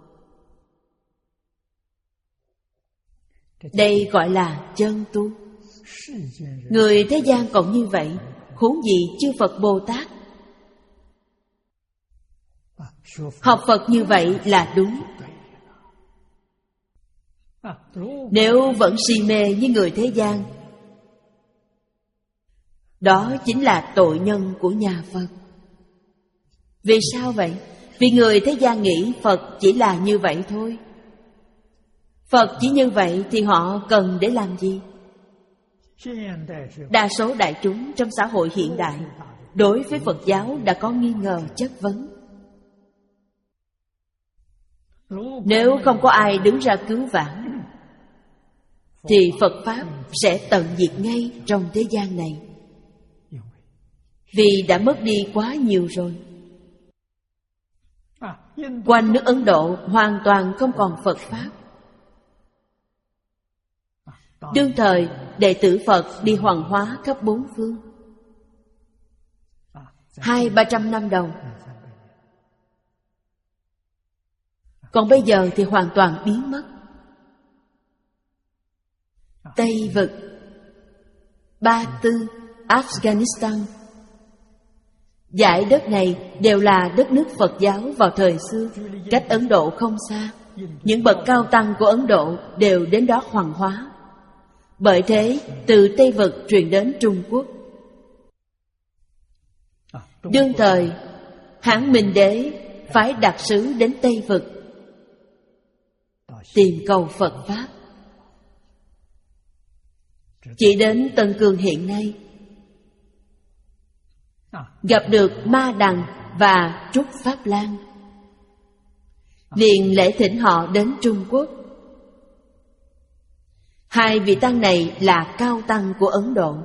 Đây gọi là chân tu. Người thế gian còn như vậy, huống gì chư Phật Bồ Tát. Học Phật như vậy là đúng. Nếu vẫn si mê như người thế gian, đó chính là tội nhân của nhà Phật. Vì sao vậy? Vì người thế gian nghĩ Phật chỉ là như vậy thôi. Phật chỉ như vậy thì họ cần để làm gì? Đa số đại chúng trong xã hội hiện đại đối với Phật giáo đã có nghi ngờ chất vấn. Nếu không có ai đứng ra cứu vãn, thì Phật Pháp sẽ tận diệt ngay trong thế gian này. Vì đã mất đi quá nhiều rồi. Quanh nước Ấn Độ hoàn toàn không còn Phật Pháp. Đương thời đệ tử Phật đi hoàng hóa khắp bốn phương, Hai ba trăm năm đầu. Còn bây giờ thì hoàn toàn biến mất. Tây vực, Ba Tư, Afghanistan. Dải đất này đều là đất nước Phật giáo vào thời xưa, cách Ấn Độ không xa. Những bậc cao tăng của Ấn Độ đều đến đó hoằng hóa. Bởi thế, từ Tây Vực truyền đến Trung Quốc. Đương thời, Hán Minh Đế phái đặc sứ đến Tây Vực tìm cầu Phật Pháp. Chỉ đến Tân Cương hiện nay, gặp được Ma Đằng và Trúc Pháp Lan, liền lễ thỉnh họ đến Trung Quốc. Hai vị tăng này là cao tăng của Ấn Độ.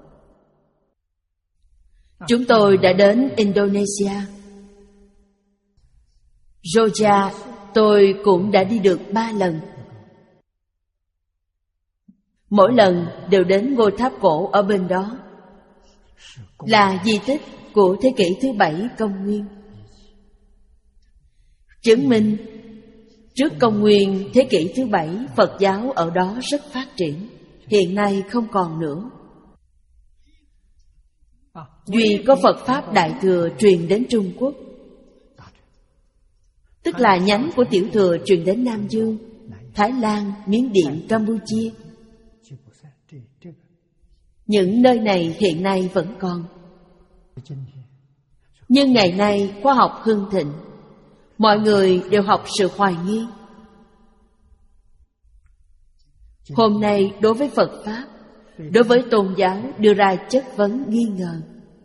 Chúng tôi đã đến Indonesia. Georgia tôi cũng đã đi được ba lần. Mỗi lần đều đến ngôi tháp cổ ở bên đó, là di tích của thế kỷ thứ bảy công nguyên. Chứng minh trước công nguyên thế kỷ thứ bảy, Phật giáo ở đó rất phát triển. Hiện nay không còn nữa. Duy có Phật Pháp Đại Thừa truyền đến Trung Quốc, tức là nhánh của Tiểu Thừa truyền đến Nam Dương, Thái Lan, Miến Điện, Campuchia. Những nơi này hiện nay vẫn còn. Nhưng ngày nay khoa học hưng thịnh, mọi người đều học sự hoài nghi. Hôm nay đối với Phật Pháp, đối với tôn giáo đưa ra chất vấn nghi ngờ.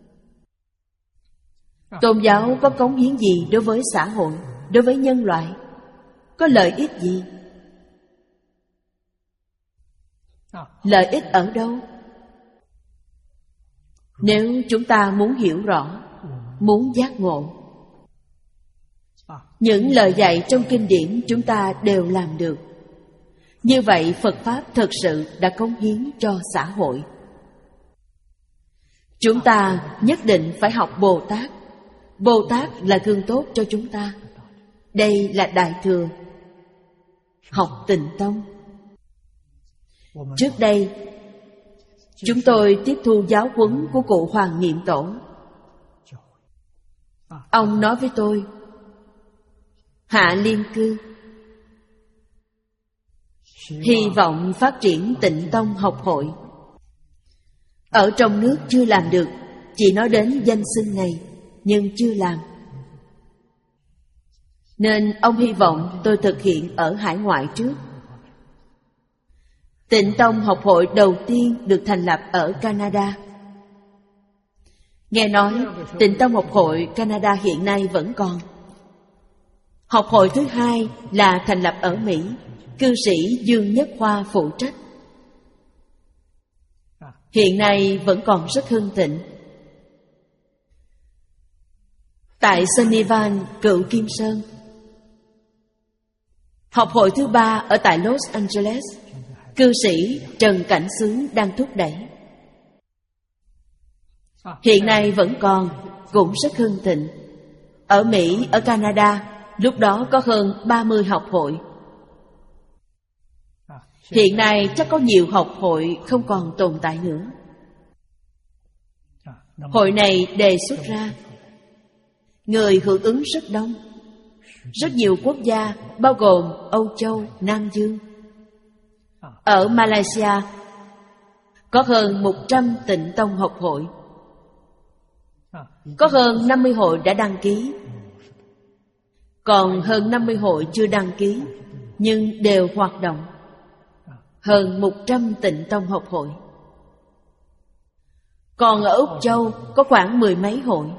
Tôn giáo có cống hiến gì đối với xã hội, đối với nhân loại? Có lợi ích gì? Lợi ích ở đâu? Nếu chúng ta muốn hiểu rõ, muốn giác ngộ, những lời dạy trong kinh điển chúng ta đều làm được. Như vậy Phật Pháp thật sự đã cống hiến cho xã hội. Chúng ta nhất định phải học Bồ Tát. Bồ Tát là gương tốt cho chúng ta. Đây là Đại Thừa. Học Tịnh Tông. Trước đây chúng tôi tiếp thu giáo huấn của cụ Hoàng Niệm Tổ. Ông nói với tôi, Hạ Liên Cư hy vọng phát triển Tịnh Tông học hội. Ở trong nước chưa làm được, chỉ nói đến danh xưng này, nhưng chưa làm. Nên ông hy vọng tôi thực hiện ở hải ngoại trước. Tịnh Tông học hội đầu tiên được thành lập ở Canada. Nghe nói Tịnh Tông học hội Canada hiện nay vẫn còn. Học hội thứ hai là thành lập ở Mỹ, cư sĩ Dương Nhất Hoa phụ trách. Hiện nay vẫn còn rất hưng thịnh. Tại Sunnyvale, Cựu Kim Sơn. Học hội thứ ba ở tại Los Angeles, cư sĩ Trần Cảnh Xướng đang thúc đẩy. Hiện nay vẫn còn, cũng rất hưng thịnh. Ở Mỹ, ở Canada, lúc đó có hơn ba mươi học hội. Hiện nay chắc có nhiều học hội không còn tồn tại nữa. Hội này đề xuất ra, người hưởng ứng rất đông. Rất nhiều quốc gia, bao gồm Âu Châu, Nam Dương. Ở Malaysia, có hơn một trăm Tịnh Tông học hội. Có hơn năm mươi hội đã đăng ký. Còn hơn năm mươi hội chưa đăng ký, nhưng đều hoạt động. Hơn một trăm Tịnh Tông học hội. Còn ở Úc Châu có khoảng mười mấy hội.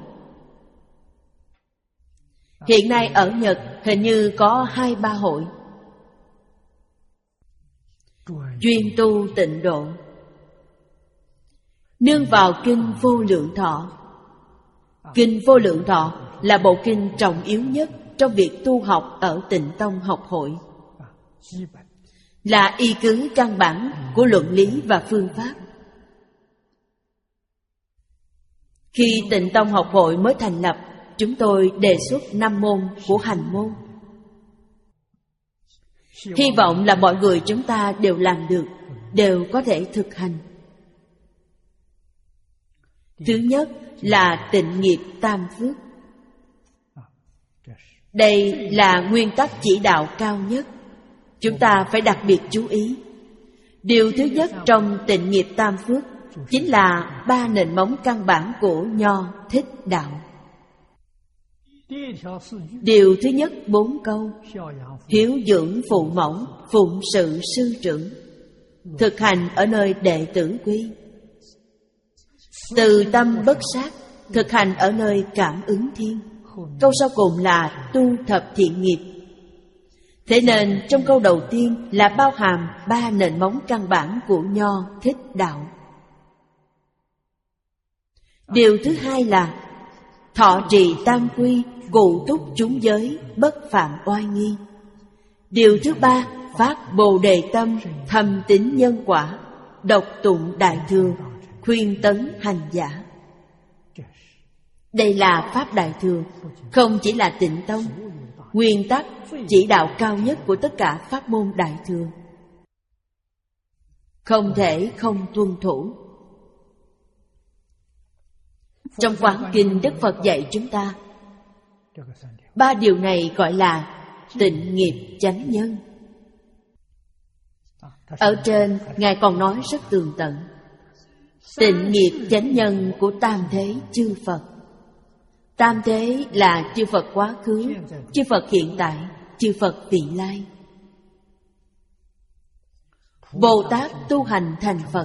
Hiện nay ở Nhật hình như có hai ba hội. Chuyên tu tịnh độ, nương vào kinh Vô Lượng Thọ. Kinh Vô Lượng Thọ là bộ kinh trọng yếu nhất trong việc tu học ở Tịnh Tông học hội, là y cứ căn bản của luận lý và phương pháp. Khi Tịnh Tông học hội mới thành lập, chúng tôi đề xuất năm môn của hành môn. Hy vọng là mọi người chúng ta đều làm được, đều có thể thực hành. Thứ nhất là tịnh nghiệp tam phước. Đây là nguyên tắc chỉ đạo cao nhất, chúng ta phải đặc biệt chú ý. Điều thứ nhất trong tịnh nghiệp tam phước chính là ba nền móng căn bản của Nho Thích Đạo. Điều thứ nhất bốn câu: hiếu dưỡng phụ mẫu, phụng sự sư trưởng, thực hành ở nơi đệ tử quy. Từ tâm bất sát, thực hành ở nơi cảm ứng thiên. Câu sau cùng là tu thập thiện nghiệp. Thế nên trong câu đầu tiên là bao hàm ba nền móng căn bản của Nho Thích Đạo. Điều thứ hai là thọ trì tam quy, cụ túc chúng giới, bất phạm oai nghi. Điều thứ ba, phát bồ đề tâm, thầm tín nhân quả, đọc tụng đại thừa, khuyên tấn hành giả. Đây là Pháp Đại Thừa, không chỉ là Tịnh Tông, nguyên tắc chỉ đạo cao nhất của tất cả pháp môn Đại Thừa, không thể không tuân thủ. Trong Quán Kinh, Đức Phật dạy chúng ta ba điều này gọi là tịnh nghiệp chánh nhân. Ở trên Ngài còn nói rất tường tận: tịnh nghiệp chánh nhân của tam thế chư Phật. Tam thế là chư Phật quá khứ, chư Phật hiện tại, chư Phật vị lai. Bồ Tát tu hành thành Phật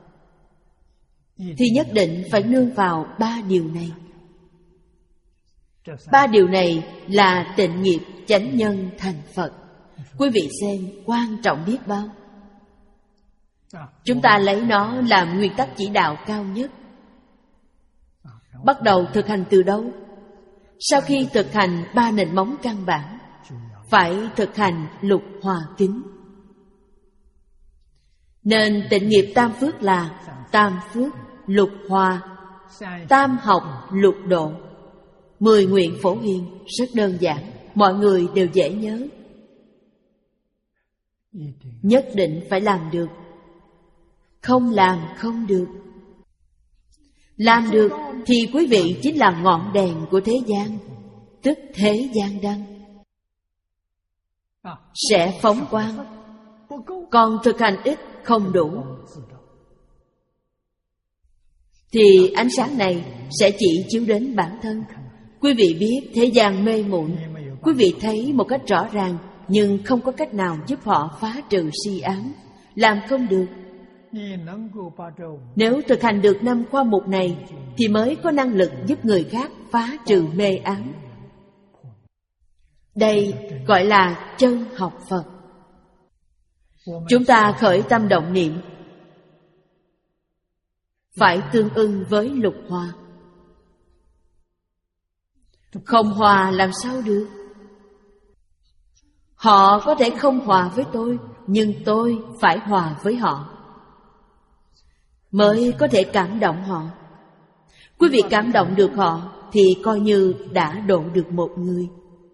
thì nhất định phải nương vào ba điều này. Ba điều này là tịnh nghiệp chánh nhân thành Phật. Quý vị xem quan trọng biết bao. Chúng ta lấy nó làm nguyên tắc chỉ đạo cao nhất. Bắt đầu thực hành từ đâu? Sau khi thực hành ba nền móng căn bản, phải thực hành lục hòa kính. Nên tịnh nghiệp tam phước là tam phước, lục hòa, tam học, lục độ. Mười nguyện phổ hiền, rất đơn giản, mọi người đều dễ nhớ. Nhất định phải làm được, không làm không được. Làm được thì quý vị chính là ngọn đèn của thế gian, tức thế gian đăng, sẽ phóng quang. Còn thực hành ít không đủ thì ánh sáng này sẽ chỉ chiếu đến bản thân. Quý vị biết thế gian mê muội, quý vị thấy một cách rõ ràng, nhưng không có cách nào giúp họ phá trừ si ám, làm không được. Nếu thực hành được năm khoa mục này thì mới có năng lực giúp người khác phá trừ mê ám. Đây gọi là chân học Phật. Chúng ta khởi tâm động niệm phải tương ưng với lục hòa. Không hòa làm sao được? Họ có thể không hòa với tôi, nhưng tôi phải hòa với họ, mới có thể cảm động họ. Quý vị cảm động được họ thì coi như đã độ được một người.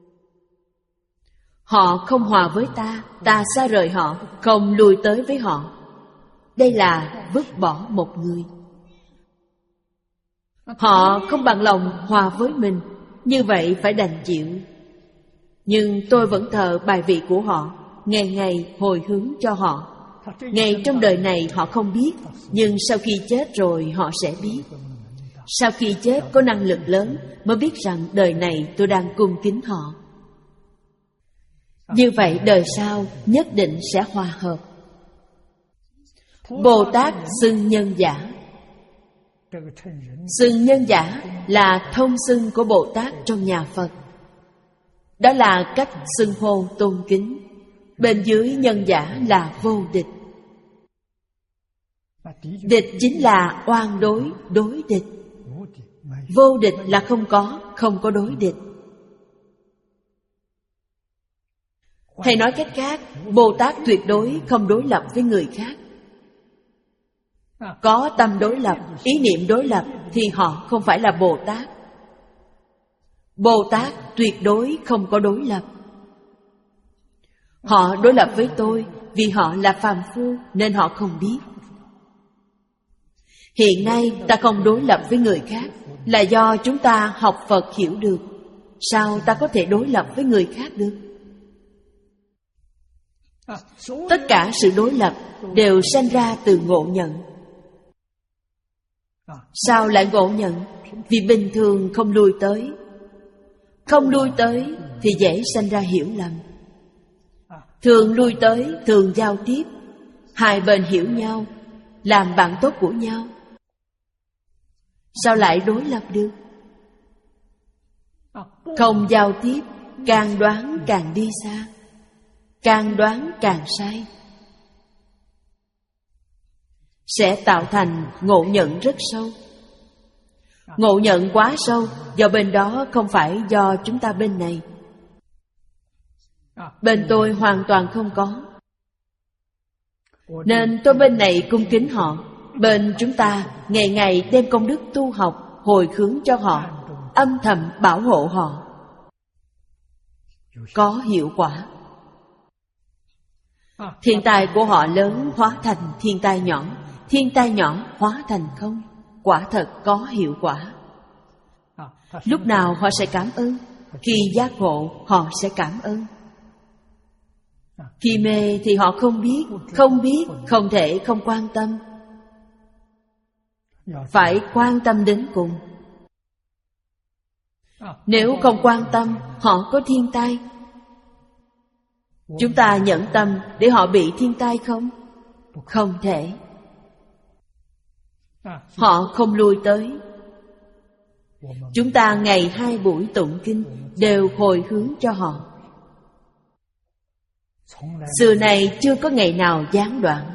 Họ không hòa với ta, ta xa rời họ, không lui tới với họ. Đây là vứt bỏ một người. Họ không bằng lòng hòa với mình, như vậy phải đành chịu. Nhưng tôi vẫn thờ bài vị của họ, ngày ngày hồi hướng cho họ. Ngày trong đời này họ không biết, nhưng sau khi chết rồi họ sẽ biết. Sau khi chết có năng lực lớn mới biết rằng đời này tôi đang cung kính họ. Như vậy đời sau nhất định sẽ hòa hợp. Bồ Tát xưng nhân giả. Xưng nhân giả là thông xưng của Bồ Tát trong nhà Phật. Đó là cách xưng hô tôn kính. Bên dưới nhân giả là vô địch. Địch chính là oan đối, đối địch. Vô địch là không có, không có đối địch. Hay nói cách khác, Bồ Tát tuyệt đối không đối lập với người khác. Có tâm đối lập, ý niệm đối lập thì họ không phải là Bồ Tát. Bồ Tát tuyệt đối không có đối lập. Họ đối lập với tôi vì họ là phàm phu nên họ không biết. Hiện nay ta không đối lập với người khác là do chúng ta học Phật hiểu được. Sao ta có thể đối lập với người khác được? Tất cả sự đối lập đều sanh ra từ ngộ nhận. Sao lại ngộ nhận? Vì bình thường không lui tới. Không lui tới thì dễ sanh ra hiểu lầm. Thường lui tới, thường giao tiếp, hai bên hiểu nhau, làm bạn tốt của nhau. Sao lại đối lập được? Không giao tiếp, càng đoán càng đi xa, càng đoán càng sai, sẽ tạo thành ngộ nhận rất sâu. Ngộ nhận quá sâu, do bên đó không phải do chúng ta bên này. Bên tôi hoàn toàn không có, nên tôi bên này cung kính họ. Bên chúng ta ngày ngày đem công đức tu học hồi hướng cho họ, âm thầm bảo hộ họ, có hiệu quả. Thiên tai của họ lớn hóa thành thiên tai nhỏ, thiên tai nhỏ hóa thành không. Quả thật có hiệu quả. Lúc nào họ sẽ cảm ơn? Khi giác ngộ họ sẽ cảm ơn. Khi mê thì họ không biết, không biết, không thể không quan tâm. Phải quan tâm đến cùng. Nếu không quan tâm, họ có thiên tai. Chúng ta nhẫn tâm để họ bị thiên tai không? Không thể. Họ không lui tới. Chúng ta ngày hai buổi tụng kinh đều hồi hướng cho họ. Xưa này chưa có ngày nào gián đoạn.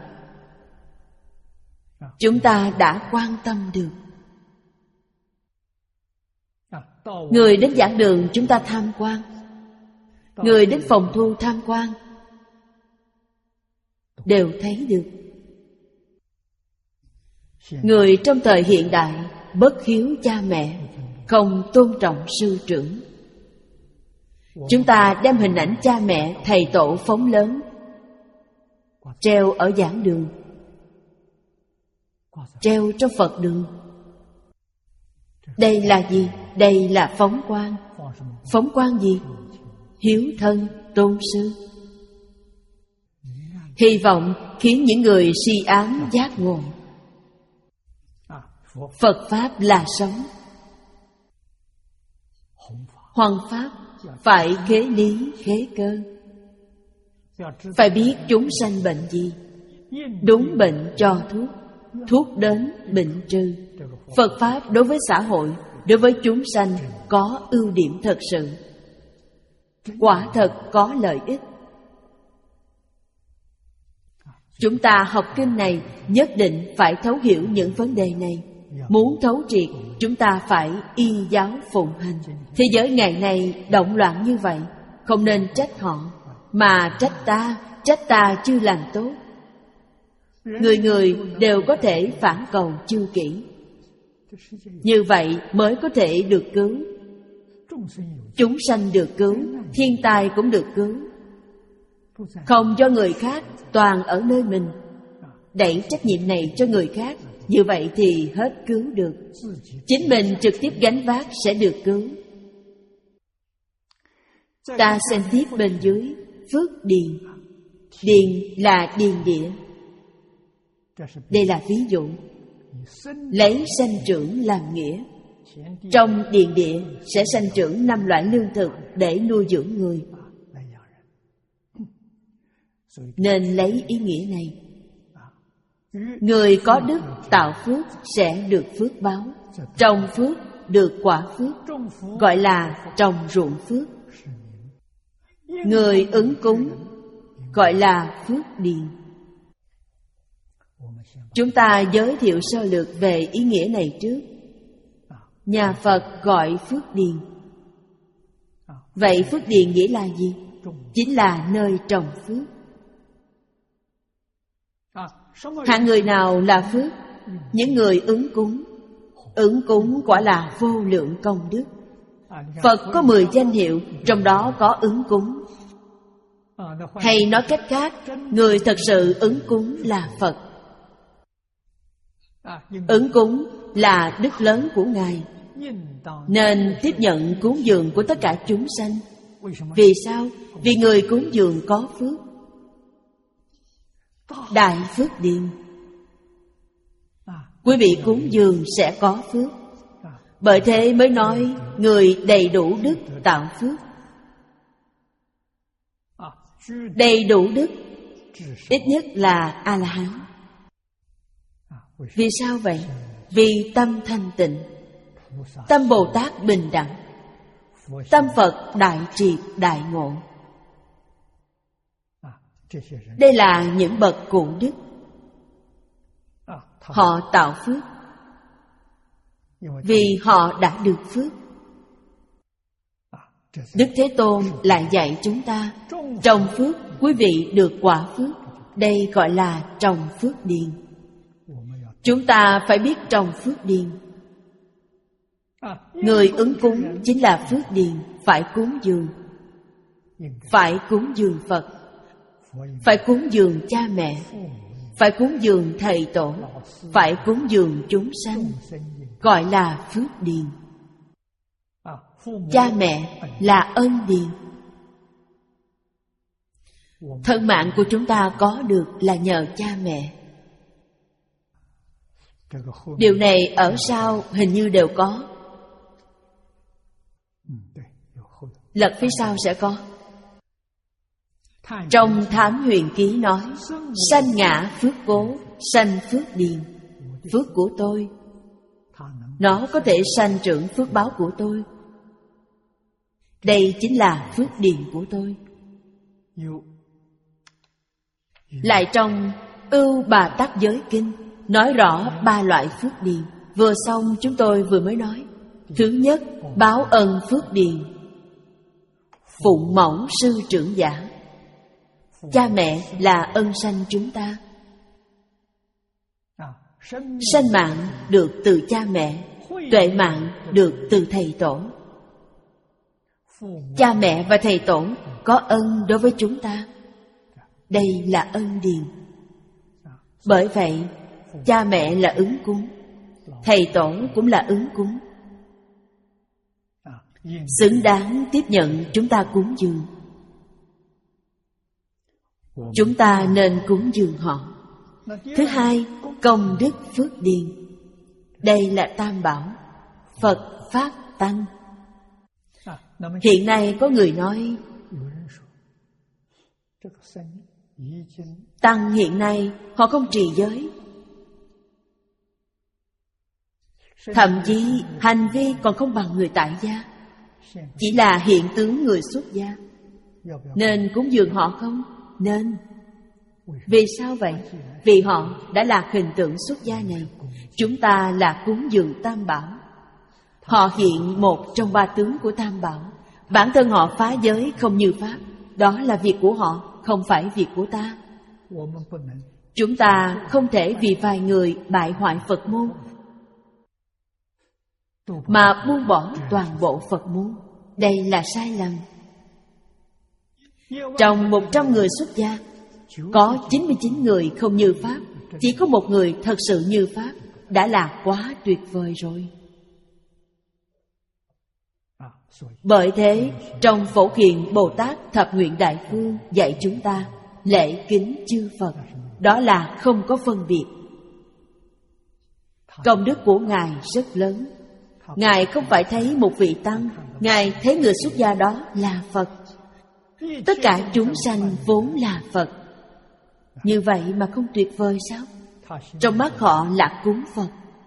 Chúng ta đã quan tâm được. Người đến giảng đường chúng ta tham quan, người đến phòng thu tham quan, đều thấy được. Người trong thời hiện đại bất hiếu cha mẹ, không tôn trọng sư trưởng. Chúng ta đem hình ảnh cha mẹ, thầy tổ phóng lớn, treo ở giảng đường, treo trong Phật đường. Đây là gì? Đây là phóng quang. Phóng quang gì? Hiếu thân, tôn sư. Hy vọng khiến những người si ám giác ngộ. Phật Pháp là sống. Hoằng Pháp phải khế lý khế cơ. Phải biết chúng sanh bệnh gì, đúng bệnh cho thuốc, thuốc đến bệnh trừ. Phật Pháp đối với xã hội, đối với chúng sanh có ưu điểm thật sự. Quả thật có lợi ích. Chúng ta học kinh này nhất định phải thấu hiểu những vấn đề này. Muốn thấu triệt, chúng ta phải y giáo phụng hành. Thế giới ngày nay động loạn như vậy, không nên trách họ, mà trách ta, trách ta chưa làm tốt. Người người đều có thể phản cầu chư kỷ. Như vậy mới có thể được cứu. Chúng sanh được cứu, thiên tai cũng được cứu. Không do người khác, toàn ở nơi mình. Đẩy trách nhiệm này cho người khác, như vậy thì hết cứu được. Chính mình trực tiếp gánh vác sẽ được cứu. Ta xem tiếp bên dưới. Phước điền. Điền là điền địa. Đây là ví dụ. Lấy sanh trưởng làm nghĩa. Trong điền địa sẽ sanh trưởng năm loại lương thực để nuôi dưỡng người. Nên lấy ý nghĩa này. Người có đức tạo phước sẽ được phước báo. Trồng phước được quả phước, gọi là trồng ruộng phước. Người ứng cúng gọi là phước điền. Chúng ta giới thiệu sơ lược về ý nghĩa này trước. Nhà Phật gọi phước điền. Vậy phước điền nghĩa là gì? Chính là nơi trồng phước. Hạng người nào là phước? Những người ứng cúng. Ứng cúng quả là vô lượng công đức. Phật có mười danh hiệu, trong đó có ứng cúng. Hay nói cách khác, người thật sự ứng cúng là Phật. Ứng cúng là đức lớn của Ngài, nên tiếp nhận cúng dường của tất cả chúng sanh. Vì sao? Vì người cúng dường có phước, đại phước điền. Quý vị cúng dường sẽ có phước. Bởi thế mới nói người đầy đủ đức tạo phước. Đầy đủ đức ít nhất là A-la-hán. Vì sao vậy? Vì tâm thanh tịnh, tâm Bồ Tát bình đẳng, tâm Phật đại triệt đại ngộ. Đây là những bậc cụ đức. Họ tạo phước vì họ đã được phước. Đức Thế Tôn lại dạy chúng ta trồng phước, quý vị được quả phước. Đây gọi là trồng phước điền. Chúng ta phải biết trồng phước điền. Người ứng cúng chính là phước điền. Phải cúng dường, phải cúng dường Phật, phải cúng dường cha mẹ, phải cúng dường thầy tổ, phải cúng dường chúng sanh, gọi là phước điền. Cha mẹ là ân điền. Thân mạng của chúng ta có được là nhờ cha mẹ. Điều này ở sau hình như đều có. Lật phía sau sẽ có. Trong Thám Huyền Ký nói: sanh ngã phước cố, sanh phước điền. Phước của tôi, nó có thể sanh trưởng phước báo của tôi. Đây chính là phước điền của tôi. Lại trong Ưu Bà Tắc Giới Kinh nói rõ ba loại phước điền. Vừa xong chúng tôi vừa mới nói. Thứ nhất, báo ân phước điền. Phụng mẫu sư trưởng giả. Cha mẹ là ân sanh chúng ta. Sanh mạng được từ cha mẹ, tuệ mạng được từ thầy tổ. Cha mẹ và thầy tổ có ân đối với chúng ta. Đây là ân điền. Bởi vậy, cha mẹ là ứng cúng, thầy tổ cũng là ứng cúng, xứng đáng tiếp nhận chúng ta cúng dường. Chúng ta nên cúng dường họ. Thứ hai, công đức phước điền. Đây là tam bảo, Phật, Pháp, Tăng. Hiện nay có người nói Tăng hiện nay họ không trì giới, thậm chí hành vi còn không bằng người tại gia, chỉ là hiện tướng người xuất gia. Nên cúng dường họ không? Nên. Vì sao vậy? Vì họ đã là hình tượng xuất gia này. Chúng ta là cúng dường tam bảo. Họ hiện một trong ba tướng của tam bảo. Bản thân họ phá giới không như pháp. Đó là việc của họ, không phải việc của ta. Chúng ta không thể vì vài người bại hoại Phật môn mà buông bỏ toàn bộ Phật môn. Đây là sai lầm. Trong một trăm người xuất gia, có chín mươi chín người không như pháp, chỉ có một người thật sự như pháp, đã là quá tuyệt vời rồi. Bởi thế, trong Phổ Hiền Bồ Tát Thập Nguyện Đại Phương dạy chúng ta lễ kính chư Phật. Đó là không có phân biệt. Công đức của Ngài rất lớn. Ngài không phải thấy một vị tăng, Ngài thấy người xuất gia đó là Phật. Tất cả chúng sanh vốn là Phật. Như vậy mà không tuyệt vời sao? Trong mắt họ là cúng Phật.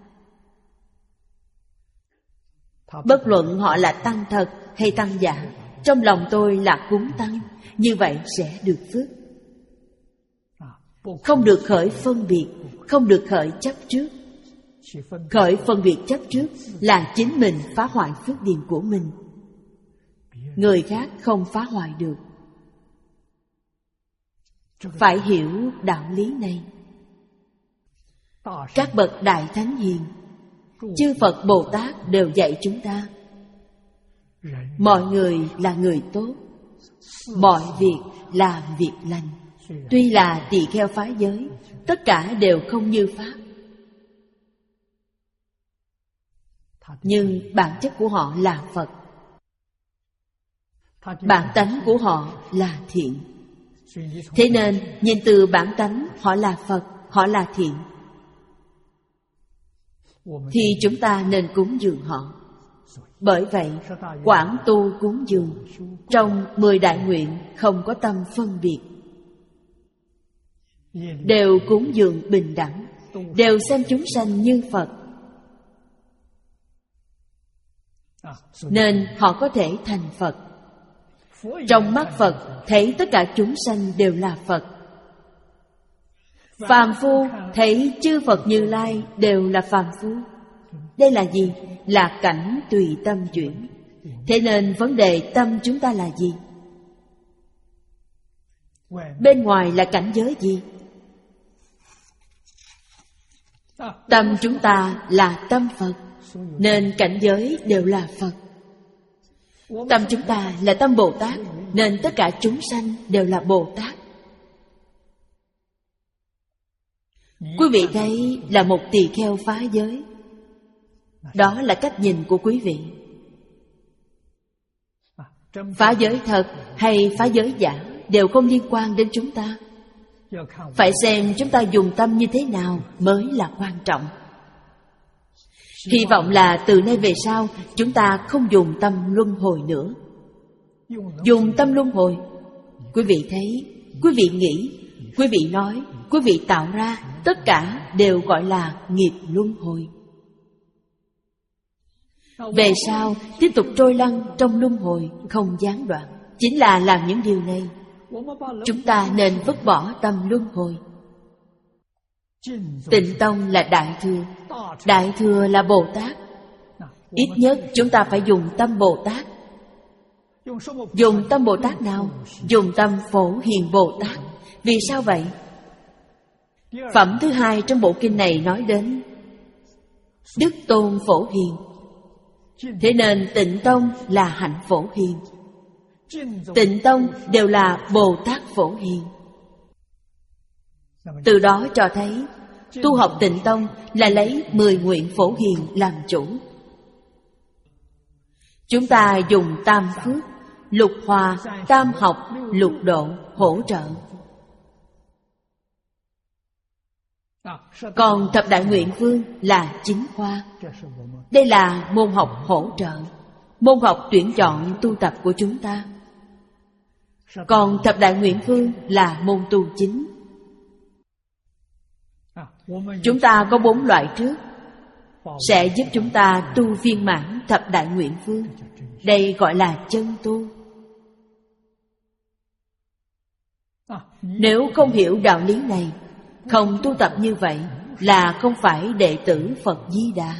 Bất luận họ là tăng thật hay tăng giả, trong lòng tôi là cúng tăng. Như vậy sẽ được phước. Không được khởi phân biệt, không được khởi chấp trước. Khởi phân biệt chấp trước là chính mình phá hoại phước điền của mình. Người khác không phá hoại được. Phải hiểu đạo lý này. Các bậc đại thánh hiền, chư Phật Bồ Tát đều dạy chúng ta: mọi người là người tốt, mọi việc là việc lành. Tuy là tỳ kheo phái giới, tất cả đều không như pháp. nhưng bản chất của họ là Phật. Bản tánh của họ là thiện. Thế nên nhìn từ bản tánh họ là Phật, họ là thiện, thì chúng ta nên cúng dường họ. Bởi vậy, quảng tu cúng dường trong mười đại nguyện không có tâm phân biệt, đều cúng dường bình đẳng, đều xem chúng sanh như Phật, nên họ có thể thành Phật. Trong mắt Phật thấy tất cả chúng sanh đều là Phật. Phàm phu thấy chư Phật Như Lai đều là phàm phu. Đây là gì? Là cảnh tùy tâm chuyển. Thế nên vấn đề tâm chúng ta là gì? Bên ngoài là cảnh giới gì? Tâm chúng ta là tâm Phật, nên cảnh giới đều là Phật. Tâm chúng ta là tâm Bồ Tát, nên tất cả chúng sanh đều là Bồ Tát. Quý vị thấy là một tỳ kheo phá giới, đó là cách nhìn của quý vị. Phá giới thật hay phá giới giả đều không liên quan đến chúng ta. Phải xem chúng ta dùng tâm như thế nào mới là quan trọng. Hy vọng là từ nay về sau chúng ta không dùng tâm luân hồi nữa. Dùng tâm luân hồi, quý vị thấy, quý vị nghĩ, quý vị nói, quý vị tạo ra, tất cả đều gọi là nghiệp luân hồi. Về sau tiếp tục trôi lăn trong luân hồi không gián đoạn. Chính là làm những điều này, chúng ta nên vứt bỏ tâm luân hồi. Tịnh Tông là Đại Thừa, Đại Thừa là Bồ Tát. Ít nhất chúng ta phải dùng tâm Bồ Tát. Dùng tâm Bồ Tát nào? Dùng tâm Phổ Hiền Bồ Tát. Vì sao vậy? Phẩm thứ hai trong bộ kinh này nói đến Đức Tôn Phổ Hiền. Thế nên Tịnh Tông là hạnh Phổ Hiền, Tịnh Tông đều là Bồ Tát Phổ Hiền. Từ đó cho thấy tu học Tịnh Tông là lấy mười nguyện Phổ Hiền làm chủ. Chúng ta dùng tam phước, lục hòa, tam học, lục độ hỗ trợ. Còn thập đại nguyện vương là chính khoa. Đây là môn học hỗ trợ, môn học tuyển chọn tu tập của chúng ta. Còn thập đại nguyện vương là môn tu chính. Chúng ta có bốn loại trước, sẽ giúp chúng ta tu viên mãn thập đại nguyện vương. Đây gọi là chân tu. Nếu không hiểu đạo lý này, không tu tập như vậy, là không phải đệ tử Phật Di Đà.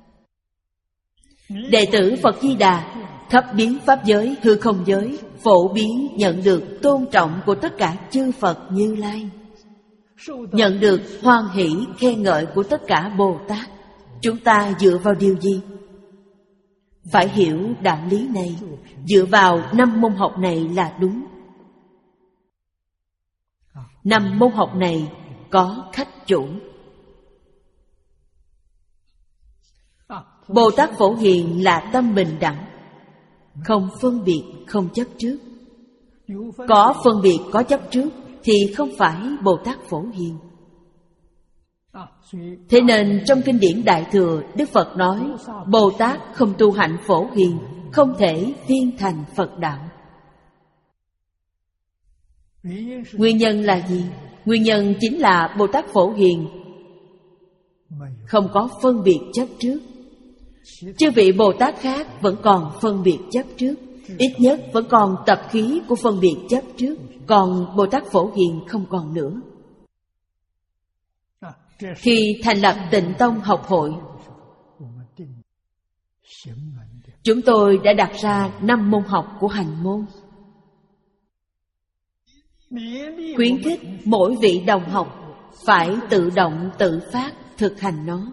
Đệ tử Phật Di Đà thấp biến pháp giới, hư không giới, phổ biến nhận được tôn trọng của tất cả chư Phật Như Lai, nhận được hoan hỷ khen ngợi của tất cả Bồ Tát. Chúng ta dựa vào điều gì? Phải hiểu đạo lý này, dựa vào năm môn học này là đúng. Năm môn học này có khách chủ. Bồ Tát Phổ Hiền là tâm bình đẳng, không phân biệt, không chấp trước. Có phân biệt, có chấp trước thì không phải Bồ Tát Phổ Hiền. Thế nên trong kinh điển Đại Thừa, Đức Phật nói Bồ Tát không tu hạnh Phổ Hiền, không thể viên thành Phật đạo. Nguyên nhân là gì? Nguyên nhân chính là Bồ Tát Phổ Hiền không có phân biệt chấp trước. Chư vị Bồ Tát khác vẫn còn phân biệt chấp trước, ít nhất vẫn còn tập khí của phân biệt chấp trước. Còn Bồ Tát Phổ Hiền không còn nữa. Khi thành lập Tịnh Tông học hội, chúng tôi đã đặt ra năm môn học của hành môn, khuyến khích mỗi vị đồng học phải tự động tự phát thực hành nó.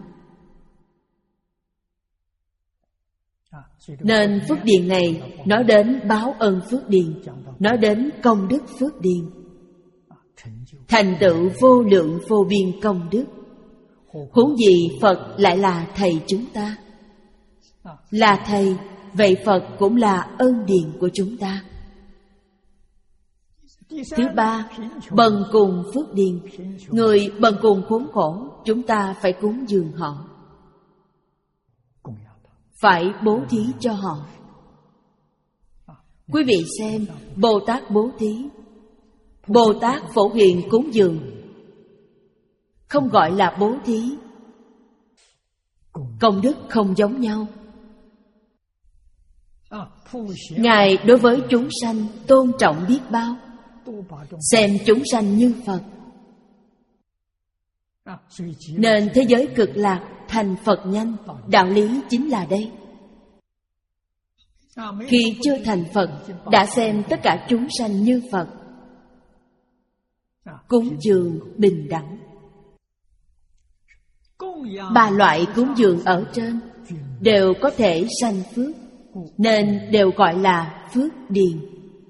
Nên phước điền này nói đến báo ân phước điền, nói đến công đức phước điền, thành tựu vô lượng vô biên công đức. Huống gì Phật lại là thầy chúng ta. Là thầy, vậy Phật cũng là ơn điền của chúng ta. Thứ ba, bần cùng phước điền. Người bần cùng khốn khổ, chúng ta phải cúng dường họ, phải bố thí cho họ. Quý vị xem, Bồ Tát bố thí, Bồ Tát Phổ Hiền cúng dường, không gọi là bố thí. Công đức không giống nhau. Ngài đối với chúng sanh tôn trọng biết bao, xem chúng sanh như Phật. Nên thế giới cực lạc thành Phật nhanh. Đạo lý chính là đây. Khi chưa thành Phật, đã xem tất cả chúng sanh như Phật, cúng dường bình đẳng. Ba loại cúng dường ở trên đều có thể sanh phước, nên đều gọi là phước điền.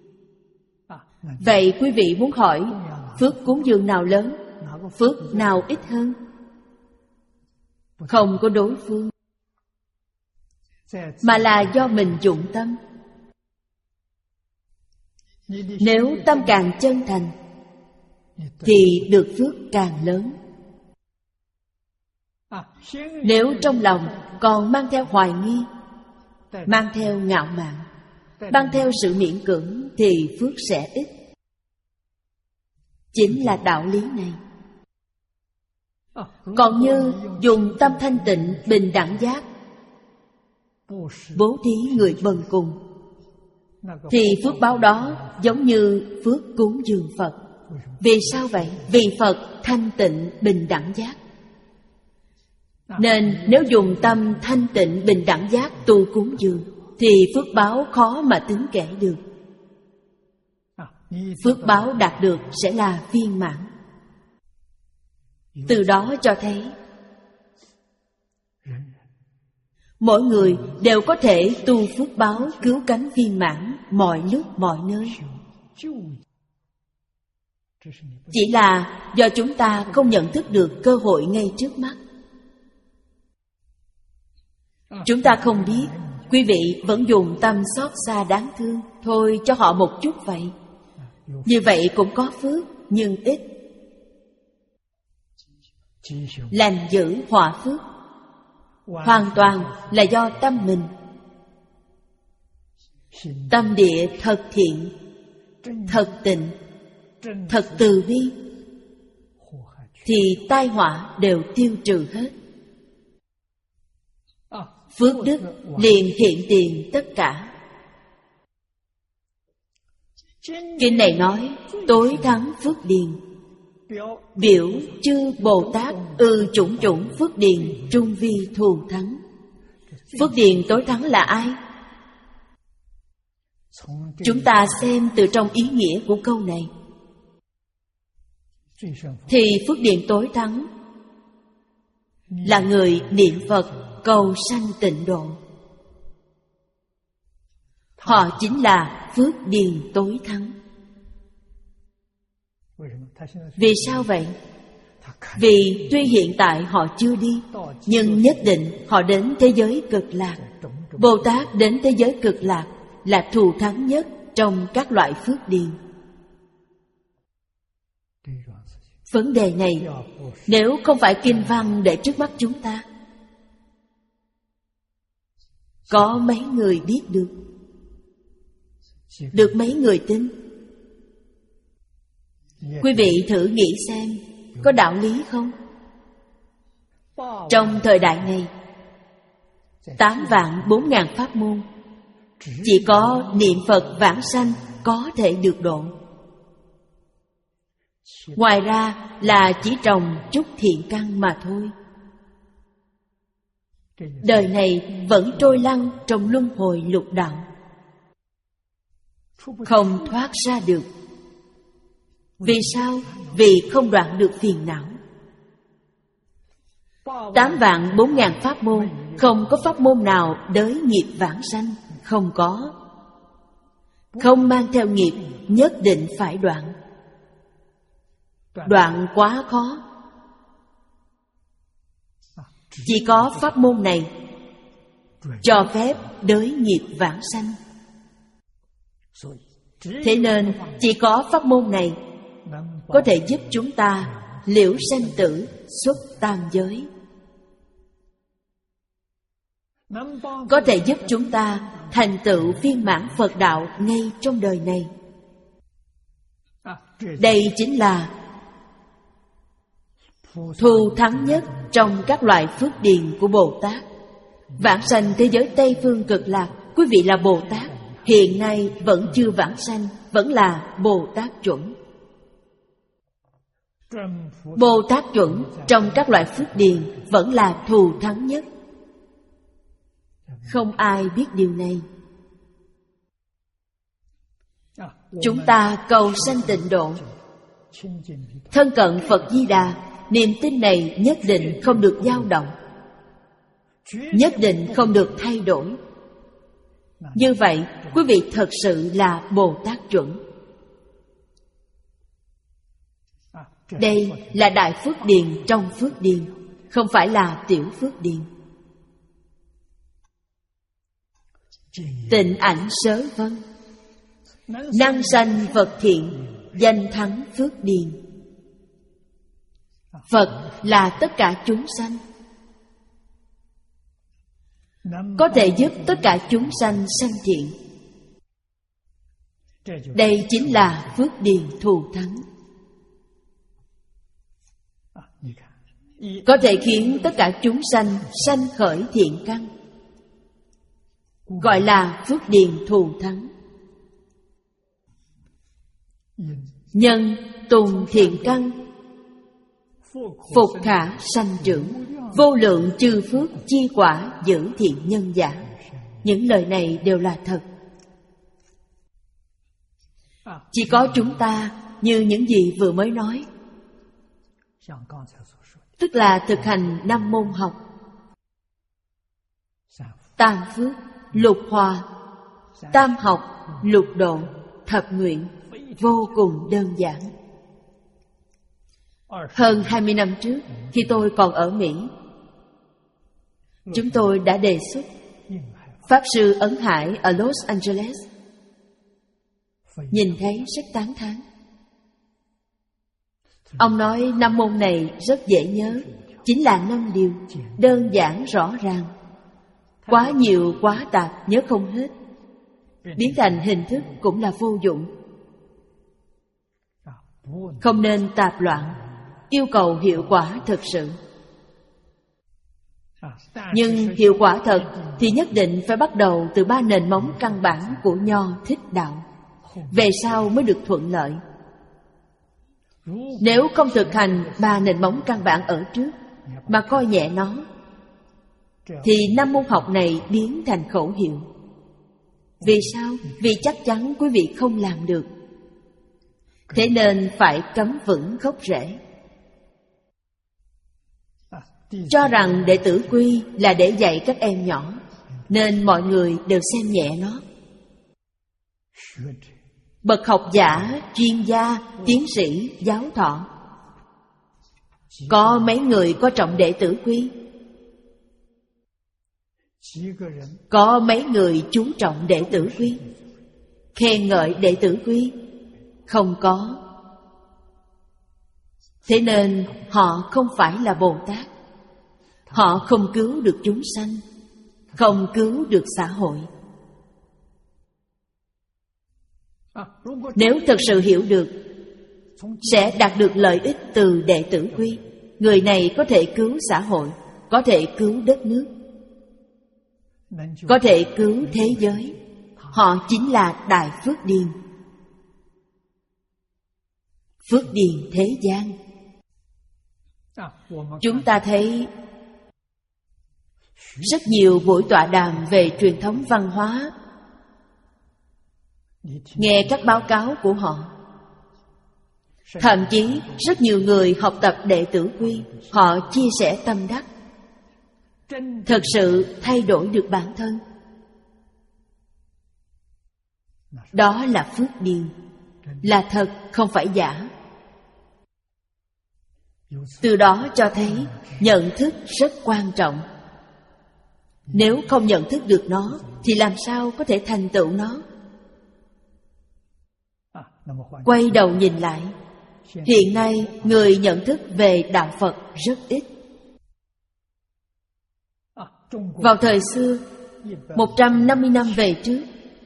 Vậy quý vị muốn hỏi, phước cúng dường nào lớn, phước nào ít hơn? Không có đối phương, mà là do mình dụng tâm. Nếu tâm càng chân thành thì được phước càng lớn. Nếu trong lòng còn mang theo hoài nghi, mang theo ngạo mạn, mang theo sự miễn cưỡng, thì phước sẽ ít. Chính là đạo lý này. Còn như dùng tâm thanh tịnh bình đẳng giác bố thí người bần cùng, thì phước báo đó giống như phước cúng dường Phật. Vì sao vậy? Vì Phật thanh tịnh bình đẳng giác. Nên nếu dùng tâm thanh tịnh bình đẳng giác tu cúng dường, thì phước báo khó mà tính kể được. Phước báo đạt được sẽ là viên mãn. Từ đó cho thấy mỗi người đều có thể tu phước báo cứu cánh viên mãn mọi lúc mọi nơi. Chỉ là do chúng ta không nhận thức được cơ hội ngay trước mắt. Chúng ta không biết, quý vị vẫn dùng tâm xót xa đáng thương, thôi cho họ một chút vậy. Như vậy cũng có phước, nhưng ít. Lành giữ họa phước hoàn toàn là do tâm mình. Tâm địa thật thiện, thật tịnh, thật từ bi, thì tai họa đều tiêu trừ hết. Phước đức liền hiện tiền tất cả. Kinh này nói tối thắng phước điền, biểu chư Bồ Tát ư chủng chủng phước điền trung vi thù thắng. Phước điền tối thắng là ai? Chúng ta xem từ trong ý nghĩa của câu này, thì phước điền tối thắng là người niệm Phật cầu sanh tịnh độ. Họ chính là phước điền tối thắng. Vì sao vậy? Vì tuy hiện tại họ chưa đi, nhưng nhất định họ đến thế giới cực lạc. Bồ Tát đến thế giới cực lạc là thù thắng nhất trong các loại phước điền. Vấn đề này nếu không phải kinh văn để trước mắt chúng ta, có mấy người biết được? Được mấy người tin? Quý vị thử nghĩ xem, có đạo lý không? Trong thời đại này, tám vạn bốn ngàn pháp môn, chỉ có niệm Phật vãng sanh có thể được độ. Ngoài ra là chỉ trồng chút thiện căn mà thôi. Đời này vẫn trôi lăn trong luân hồi lục đạo, không thoát ra được. Vì sao? Vì không đoạn được phiền não. Tám vạn bốn ngàn pháp môn, không có pháp môn nào đới nghiệp vãng sanh. Không có. Không mang theo nghiệp, nhất định phải đoạn. Đoạn quá khó. Chỉ có pháp môn này cho phép đới nghiệp vãng sanh. Thế nên chỉ có pháp môn này có thể giúp chúng ta liễu sanh tử, xuất tam giới, có thể giúp chúng ta thành tựu viên mãn Phật đạo ngay trong đời này. Đây chính là thù thắng nhất trong các loại phước điền của Bồ Tát. Vãng sanh thế giới Tây Phương Cực Lạc, quý vị là Bồ Tát, hiện nay vẫn chưa vãng sanh, vẫn là Bồ Tát chuẩn. Bồ Tát chuẩn trong các loại phước điền vẫn là thù thắng nhất. Không ai biết điều này. Chúng ta cầu sanh tịnh độ, thân cận Phật Di Đà, niềm tin này nhất định không được dao động, nhất định không được thay đổi. Như vậy, quý vị thật sự là Bồ Tát chuẩn. Đây là đại phước điền trong phước điền, không phải là tiểu phước điền. Tịnh ảnh sớ vân, năng sanh Phật thiện, danh thắng phước điền. Phật là tất cả chúng sanh, có thể giúp tất cả chúng sanh sanh thiện. Đây chính là phước điền thù thắng, có thể khiến tất cả chúng sanh sanh khởi thiện căn, gọi là phước điền thù thắng. Nhân tùng thiện căn, phục khả sanh trưởng, vô lượng chư phước chi quả giữ thiện nhân giả. Những lời này đều là thật. Chỉ có chúng ta như những gì vừa mới nói, tức là thực hành năm môn học: tam phước, lục hòa, tam học, lục độ, thập nguyện, vô cùng đơn giản. Hơn hai mươi năm trước, khi tôi còn ở Mỹ, chúng tôi đã đề xuất Pháp Sư Ấn Hải ở Los Angeles. Nhìn thấy rất tán thán. Ông nói năm môn này rất dễ nhớ, chính là năm điều, đơn giản rõ ràng. Quá nhiều quá tạp nhớ không hết, biến thành hình thức cũng là vô dụng. Không nên tạp loạn, yêu cầu hiệu quả thực sự. Nhưng hiệu quả thật thì nhất định phải bắt đầu từ ba nền móng căn bản của Nho Thích Đạo, về sau mới được thuận lợi. Nếu không thực hành ba nền móng căn bản ở trước mà coi nhẹ nó, thì năm môn học này biến thành khẩu hiệu. Vì sao? Vì chắc chắn quý vị không làm được. Thế nên phải cắm vững gốc rễ. Cho rằng đệ tử quy là để dạy các em nhỏ, nên mọi người đều xem nhẹ nó. Bậc học giả, chuyên gia, tiến sĩ, giáo thọ, có mấy người có trọng đệ tử quy? Có mấy người chú trọng đệ tử quy, khen ngợi đệ tử quy? Không có. Thế nên họ không phải là Bồ Tát. Họ không cứu được chúng sanh, không cứu được xã hội. Nếu thật sự hiểu được, sẽ đạt được lợi ích từ đệ tử quy. Người này có thể cứu xã hội, có thể cứu đất nước, có thể cứu thế giới. Họ chính là đại phước điền, phước điền thế gian. Chúng ta thấy rất nhiều buổi tọa đàm về truyền thống văn hóa, nghe các báo cáo của họ. Thậm chí rất nhiều người học tập đệ tử quy, họ chia sẻ tâm đắc, thật sự thay đổi được bản thân. Đó là phước điền, là thật, không phải giả. Từ đó cho thấy nhận thức rất quan trọng. Nếu không nhận thức được nó thì làm sao có thể thành tựu nó? Quay đầu nhìn lại, hiện nay người nhận thức về đạo Phật rất ít. Vào thời xưa, một trăm năm mươi năm về trước,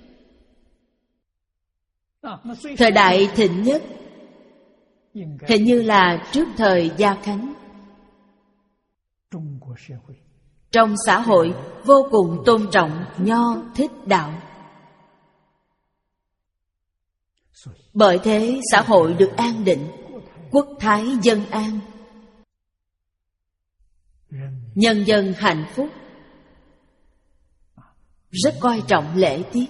thời đại thịnh nhất hình như là trước thời Gia Khánh. Trong xã hội vô cùng tôn trọng Nho Thích đạo. Bởi thế xã hội được an định, quốc thái dân an, nhân dân hạnh phúc, rất coi trọng lễ tiết.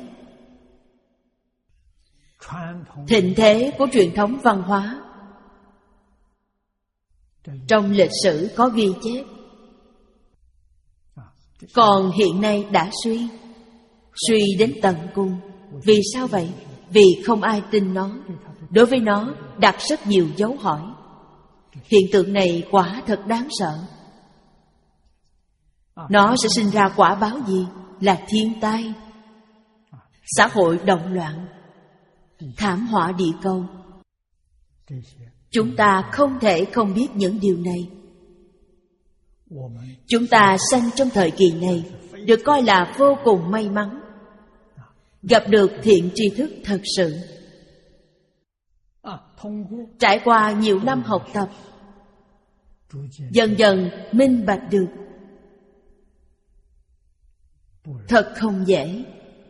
Thịnh thế của truyền thống văn hóa trong lịch sử có ghi chép. Còn hiện nay đã suy, suy đến tận cùng. Vì sao vậy? Vì không ai tin nó. Đối với nó đặt rất nhiều dấu hỏi. Hiện tượng này quả thật đáng sợ. Nó sẽ sinh ra quả báo gì? Là thiên tai, xã hội động loạn, thảm họa địa cầu. Chúng ta không thể không biết những điều này. Chúng ta sanh trong thời kỳ này được coi là vô cùng may mắn, gặp được thiện tri thức thật sự. Trải qua nhiều năm học tập, dần dần minh bạch được. Thật không dễ.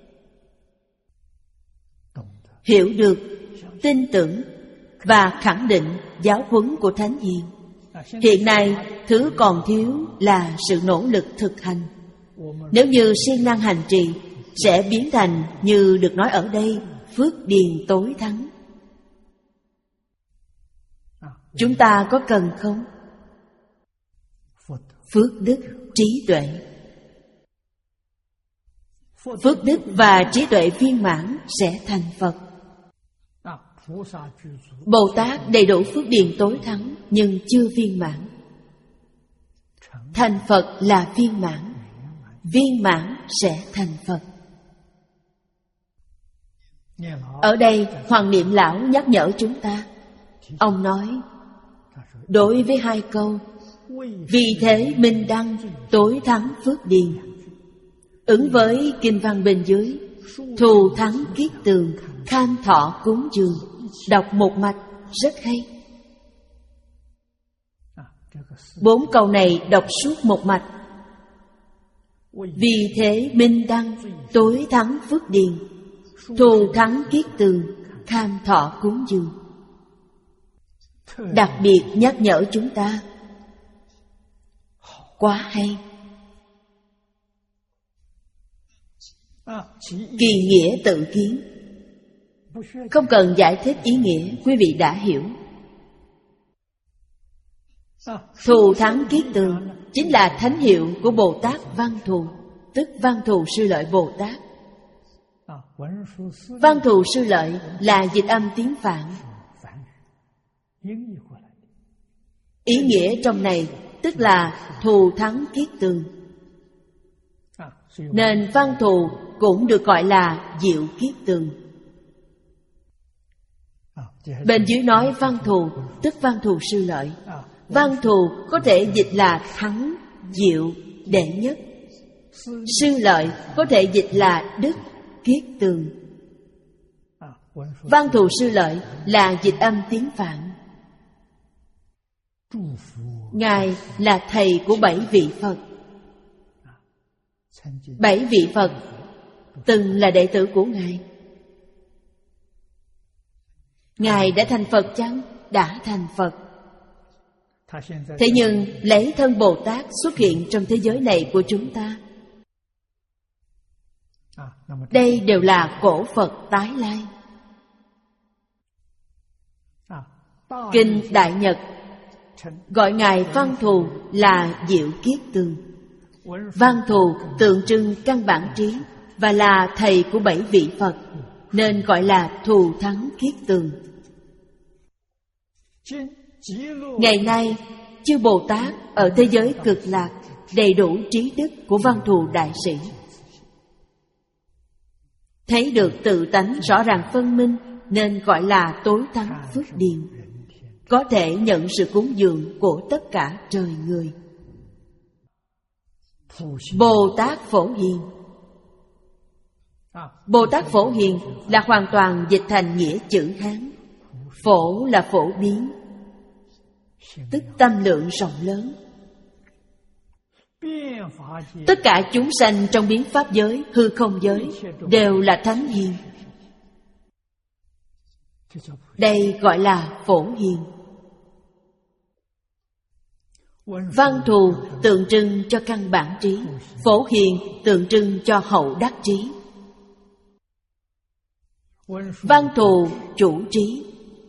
Hiểu được, tin tưởng và khẳng định giáo huấn của Thánh Hiền. Hiện nay, thứ còn thiếu là sự nỗ lực thực hành. Nếu như siêng năng hành trì, sẽ biến thành như được nói ở đây, phước điền tối thắng. Chúng ta có cần không? Phước đức, trí tuệ. Phước đức và trí tuệ viên mãn sẽ thành Phật. Bồ Tát đầy đủ phước điền tối thắng nhưng chưa viên mãn. Thành Phật là viên mãn, viên mãn sẽ thành Phật. Ở đây Hoàng Niệm Lão nhắc nhở chúng ta. Ông nói, đối với hai câu vì thế minh đăng tối thắng phước điền, ứng với kinh văn bên dưới, thù thắng kiết tường, kham thọ cúng dường, đọc một mạch rất hay. Bốn câu này đọc suốt một mạch. Vì thế minh đăng tối thắng phước điền, thù thắng kiết tường, kham thọ cúng dường. Đặc biệt nhắc nhở chúng ta. Quá hay. Kỳ nghĩa tự kiến. Không cần giải thích ý nghĩa, quý vị đã hiểu. Thù thắng kiết tường chính là thánh hiệu của Bồ Tát Văn Thù, tức Văn Thù Sư Lợi Bồ Tát. Văn Thù Sư Lợi là dịch âm tiếng Phạn. Ý nghĩa trong này tức là thù thắng kiết tường. Nên văn thù cũng được gọi là diệu kiết tường. Bên dưới nói văn thù tức Văn Thù Sư Lợi. Văn thù có thể dịch là thắng, diệu, đệ nhất. Sư lợi có thể dịch là đức, kiết tường. Văn Thù Sư Lợi là dịch âm tiếng Phạn. Ngài là thầy của bảy vị Phật. Bảy vị Phật từng là đệ tử của Ngài. Ngài đã thành Phật chăng? Đã thành Phật. Thế nhưng lấy thân Bồ Tát xuất hiện trong thế giới này của chúng ta. Đây đều là cổ Phật tái lai. Kinh Đại Nhật gọi Ngài Văn Thù là diệu kiết tường. Văn Thù tượng trưng căn bản trí và là thầy của bảy vị Phật, nên gọi là thù thắng kiết tường. Ngày nay, chư Bồ Tát ở thế giới Cực Lạc đầy đủ trí đức của Văn Thù Đại Sĩ. Thấy được tự tánh rõ ràng phân minh nên gọi là tối thắng phước điền, có thể nhận sự cúng dường của tất cả trời người. Bồ Tát Phổ Hiền. Bồ Tát Phổ Hiền là hoàn toàn dịch thành nghĩa chữ Hán. Phổ là phổ biến, tức tâm lượng rộng lớn. Tất cả chúng sanh trong biến pháp giới, hư không giới đều là thánh hiền. Đây gọi là Phổ Hiền. Văn Thù tượng trưng cho căn bản trí, Phổ Hiền tượng trưng cho hậu đắc trí. Văn Thù chủ trí,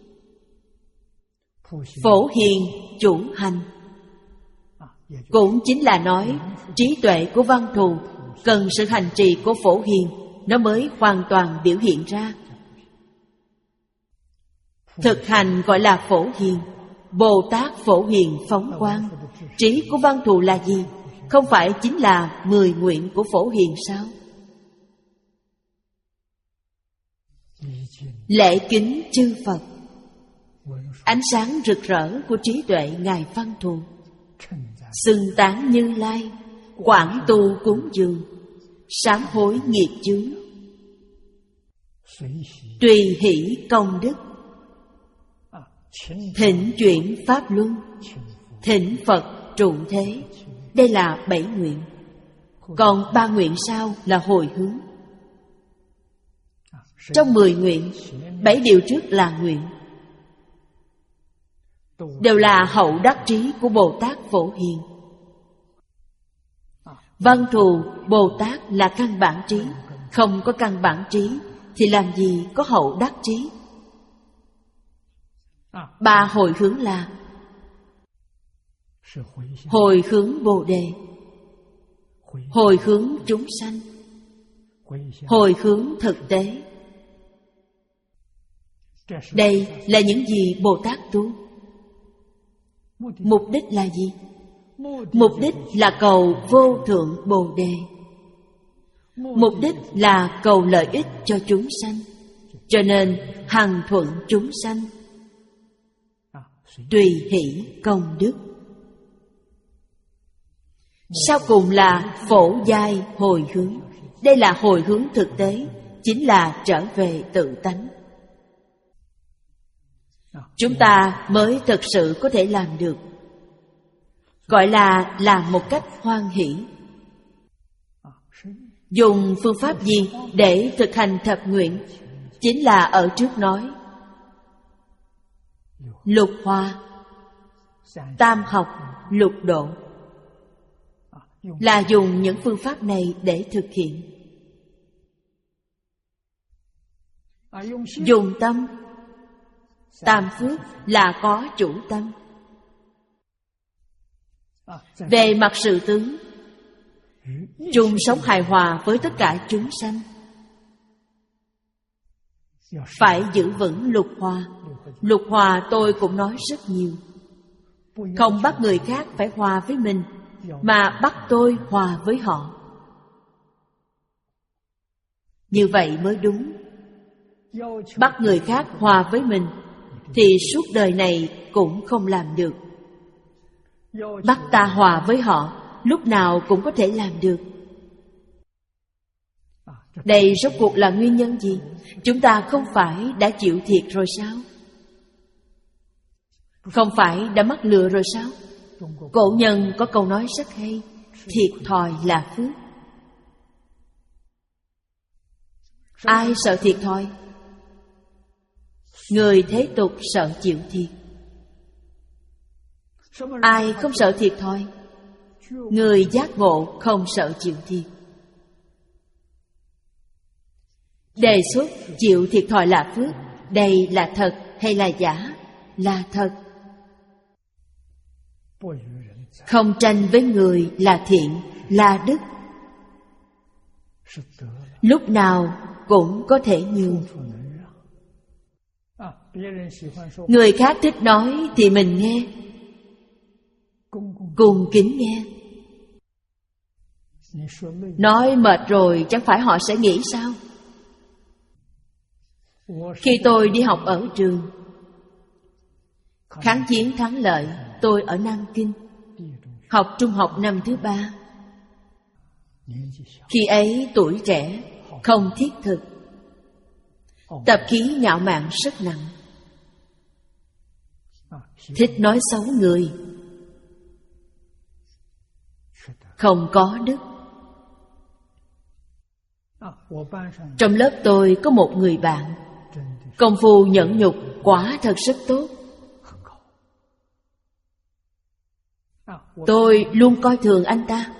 Phổ Hiền chủ hành. Cũng chính là nói trí tuệ của Văn Thù cần sự hành trì của Phổ Hiền, nó mới hoàn toàn biểu hiện ra. Thực hành gọi là Phổ Hiền. Bồ Tát Phổ Hiền phóng quang. Trí của Văn Thù là gì? Không phải chính là mười nguyện của Phổ Hiền sao? Lễ kính chư Phật, ánh sáng rực rỡ của trí tuệ Ngài Văn Thù, xưng tán Như Lai, quảng tu cúng dường, sám hối nghiệp chướng, tùy hỷ công đức, thỉnh chuyển pháp luân, thỉnh Phật trụ thế. Đây là bảy nguyện. Còn ba nguyện sau là hồi hướng. Trong mười nguyện, bảy điều trước là nguyện, đều là hậu đắc trí của Bồ Tát Phổ Hiền. Văn Thù Bồ Tát là căn bản trí. Không có căn bản trí thì làm gì có hậu đắc trí. Ba hồi hướng là hồi hướng Bồ Đề, hồi hướng chúng sanh, hồi hướng thực tế. Đây là những gì Bồ Tát tu. Mục đích là gì? Mục đích là cầu vô thượng Bồ Đề. Mục đích là cầu lợi ích cho chúng sanh. Cho nên hằng thuận chúng sanh, tùy hỷ công đức. Sau cùng là phổ giai hồi hướng. Đây là hồi hướng thực tế, chính là trở về tự tánh. Chúng ta mới thực sự có thể làm được. Gọi là làm một cách hoan hỷ. Dùng phương pháp gì để thực hành thập nguyện? Chính là ở trước nói lục hoa, tam học, lục độ, là dùng những phương pháp này để thực hiện. Dùng tâm. Tam phước là có chủ tâm. Về mặt sự tướng, chung sống hài hòa với tất cả chúng sanh. Phải giữ vững lục hòa. Lục hòa tôi cũng nói rất nhiều. Không bắt người khác phải hòa với mình, mà bắt tôi hòa với họ. Như vậy mới đúng. Bắt người khác hòa với mình thì suốt đời này cũng không làm được. Bắt ta hòa với họ, lúc nào cũng có thể làm được. Đây rốt cuộc là nguyên nhân gì? Chúng ta không phải đã chịu thiệt rồi sao? Không phải đã mắc lừa rồi sao? Cổ nhân có câu nói rất hay: thiệt thòi là phước. Ai sợ thiệt thòi? Người thế tục sợ chịu thiệt. Ai không sợ thiệt thòi? Người giác ngộ không sợ chịu thiệt. Đề xuất chịu thiệt thòi là phước, đây là thật hay là giả? Là thật. Không tranh với người là thiện, là đức. Lúc nào cũng có thể nhường. Người khác thích nói thì mình nghe, cùng kính nghe. Nói mệt rồi chẳng phải họ sẽ nghĩ sao? Khi tôi đi học ở trường, kháng chiến thắng lợi, tôi ở Nam Kinh, học trung học năm thứ ba. Khi ấy tuổi trẻ, không thiết thực, tập khí ngạo mạn rất nặng, thích nói xấu người, không có đức. Trong lớp tôi có một người bạn, công phu nhẫn nhục quả thật rất tốt. Tôi luôn coi thường anh ta.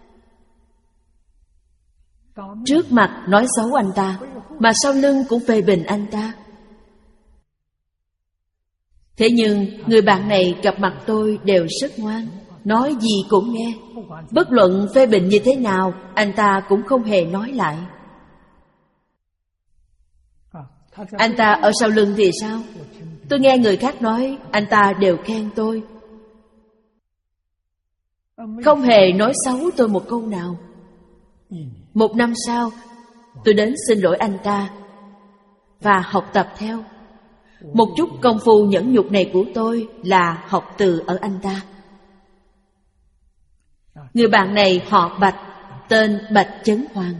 Trước mặt nói xấu anh ta, mà sau lưng cũng phê bình anh ta. Thế nhưng người bạn này gặp mặt tôi đều rất ngoan, nói gì cũng nghe. Bất luận phê bình như thế nào, anh ta cũng không hề nói lại. Anh ta ở sau lưng thì sao? Tôi nghe người khác nói, anh ta đều khen tôi, không hề nói xấu tôi một câu nào. Một năm sau, tôi đến xin lỗi anh ta và học tập theo. Một chút công phu nhẫn nhục này của tôi là học từ ở anh ta. Người bạn này họ Bạch, tên Bạch Chấn Hoàng.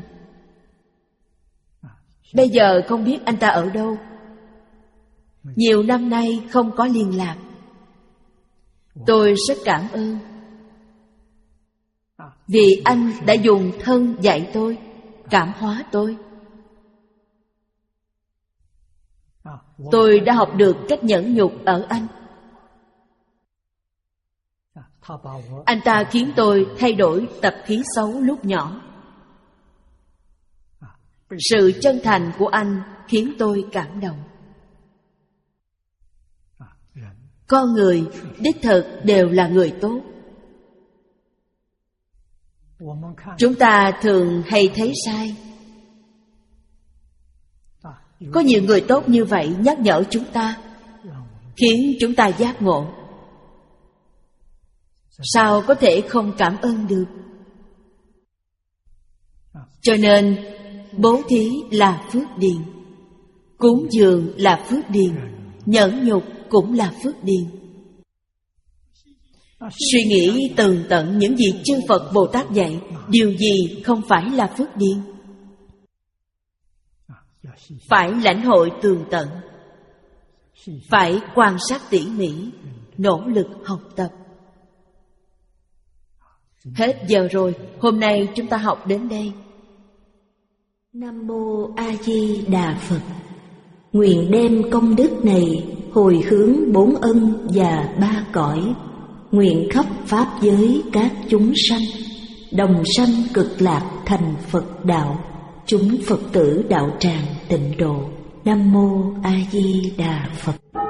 Bây giờ không biết anh ta ở đâu. Nhiều năm nay không có liên lạc. Tôi rất cảm ơn, vì anh đã dùng thân dạy tôi, cảm hóa tôi. Tôi đã học được cách nhẫn nhục ở anh. Anh ta khiến tôi thay đổi tập khí xấu lúc nhỏ. Sự chân thành của anh khiến tôi cảm động. Con người đích thực đều là người tốt. Chúng ta thường hay thấy sai. Có nhiều người tốt như vậy nhắc nhở chúng ta, khiến chúng ta giác ngộ. Sao có thể không cảm ơn được? Cho nên bố thí là phước điền, cúng dường là phước điền, nhẫn nhục cũng là phước điền. Suy nghĩ tường tận những gì chư Phật Bồ Tát dạy, điều gì không phải là phước điền? Phải lãnh hội tường tận, phải quan sát tỉ mỉ, nỗ lực học tập. Hết giờ rồi, hôm nay chúng ta học đến đây. Nam Mô A Di Đà Phật. Nguyện đem công đức này hồi hướng bốn ân và ba cõi, nguyện khắp pháp giới các chúng sanh đồng sanh cực lạc thành Phật đạo, chúng Phật tử đạo tràng tịnh độ. Nam Mô A Di Đà Phật.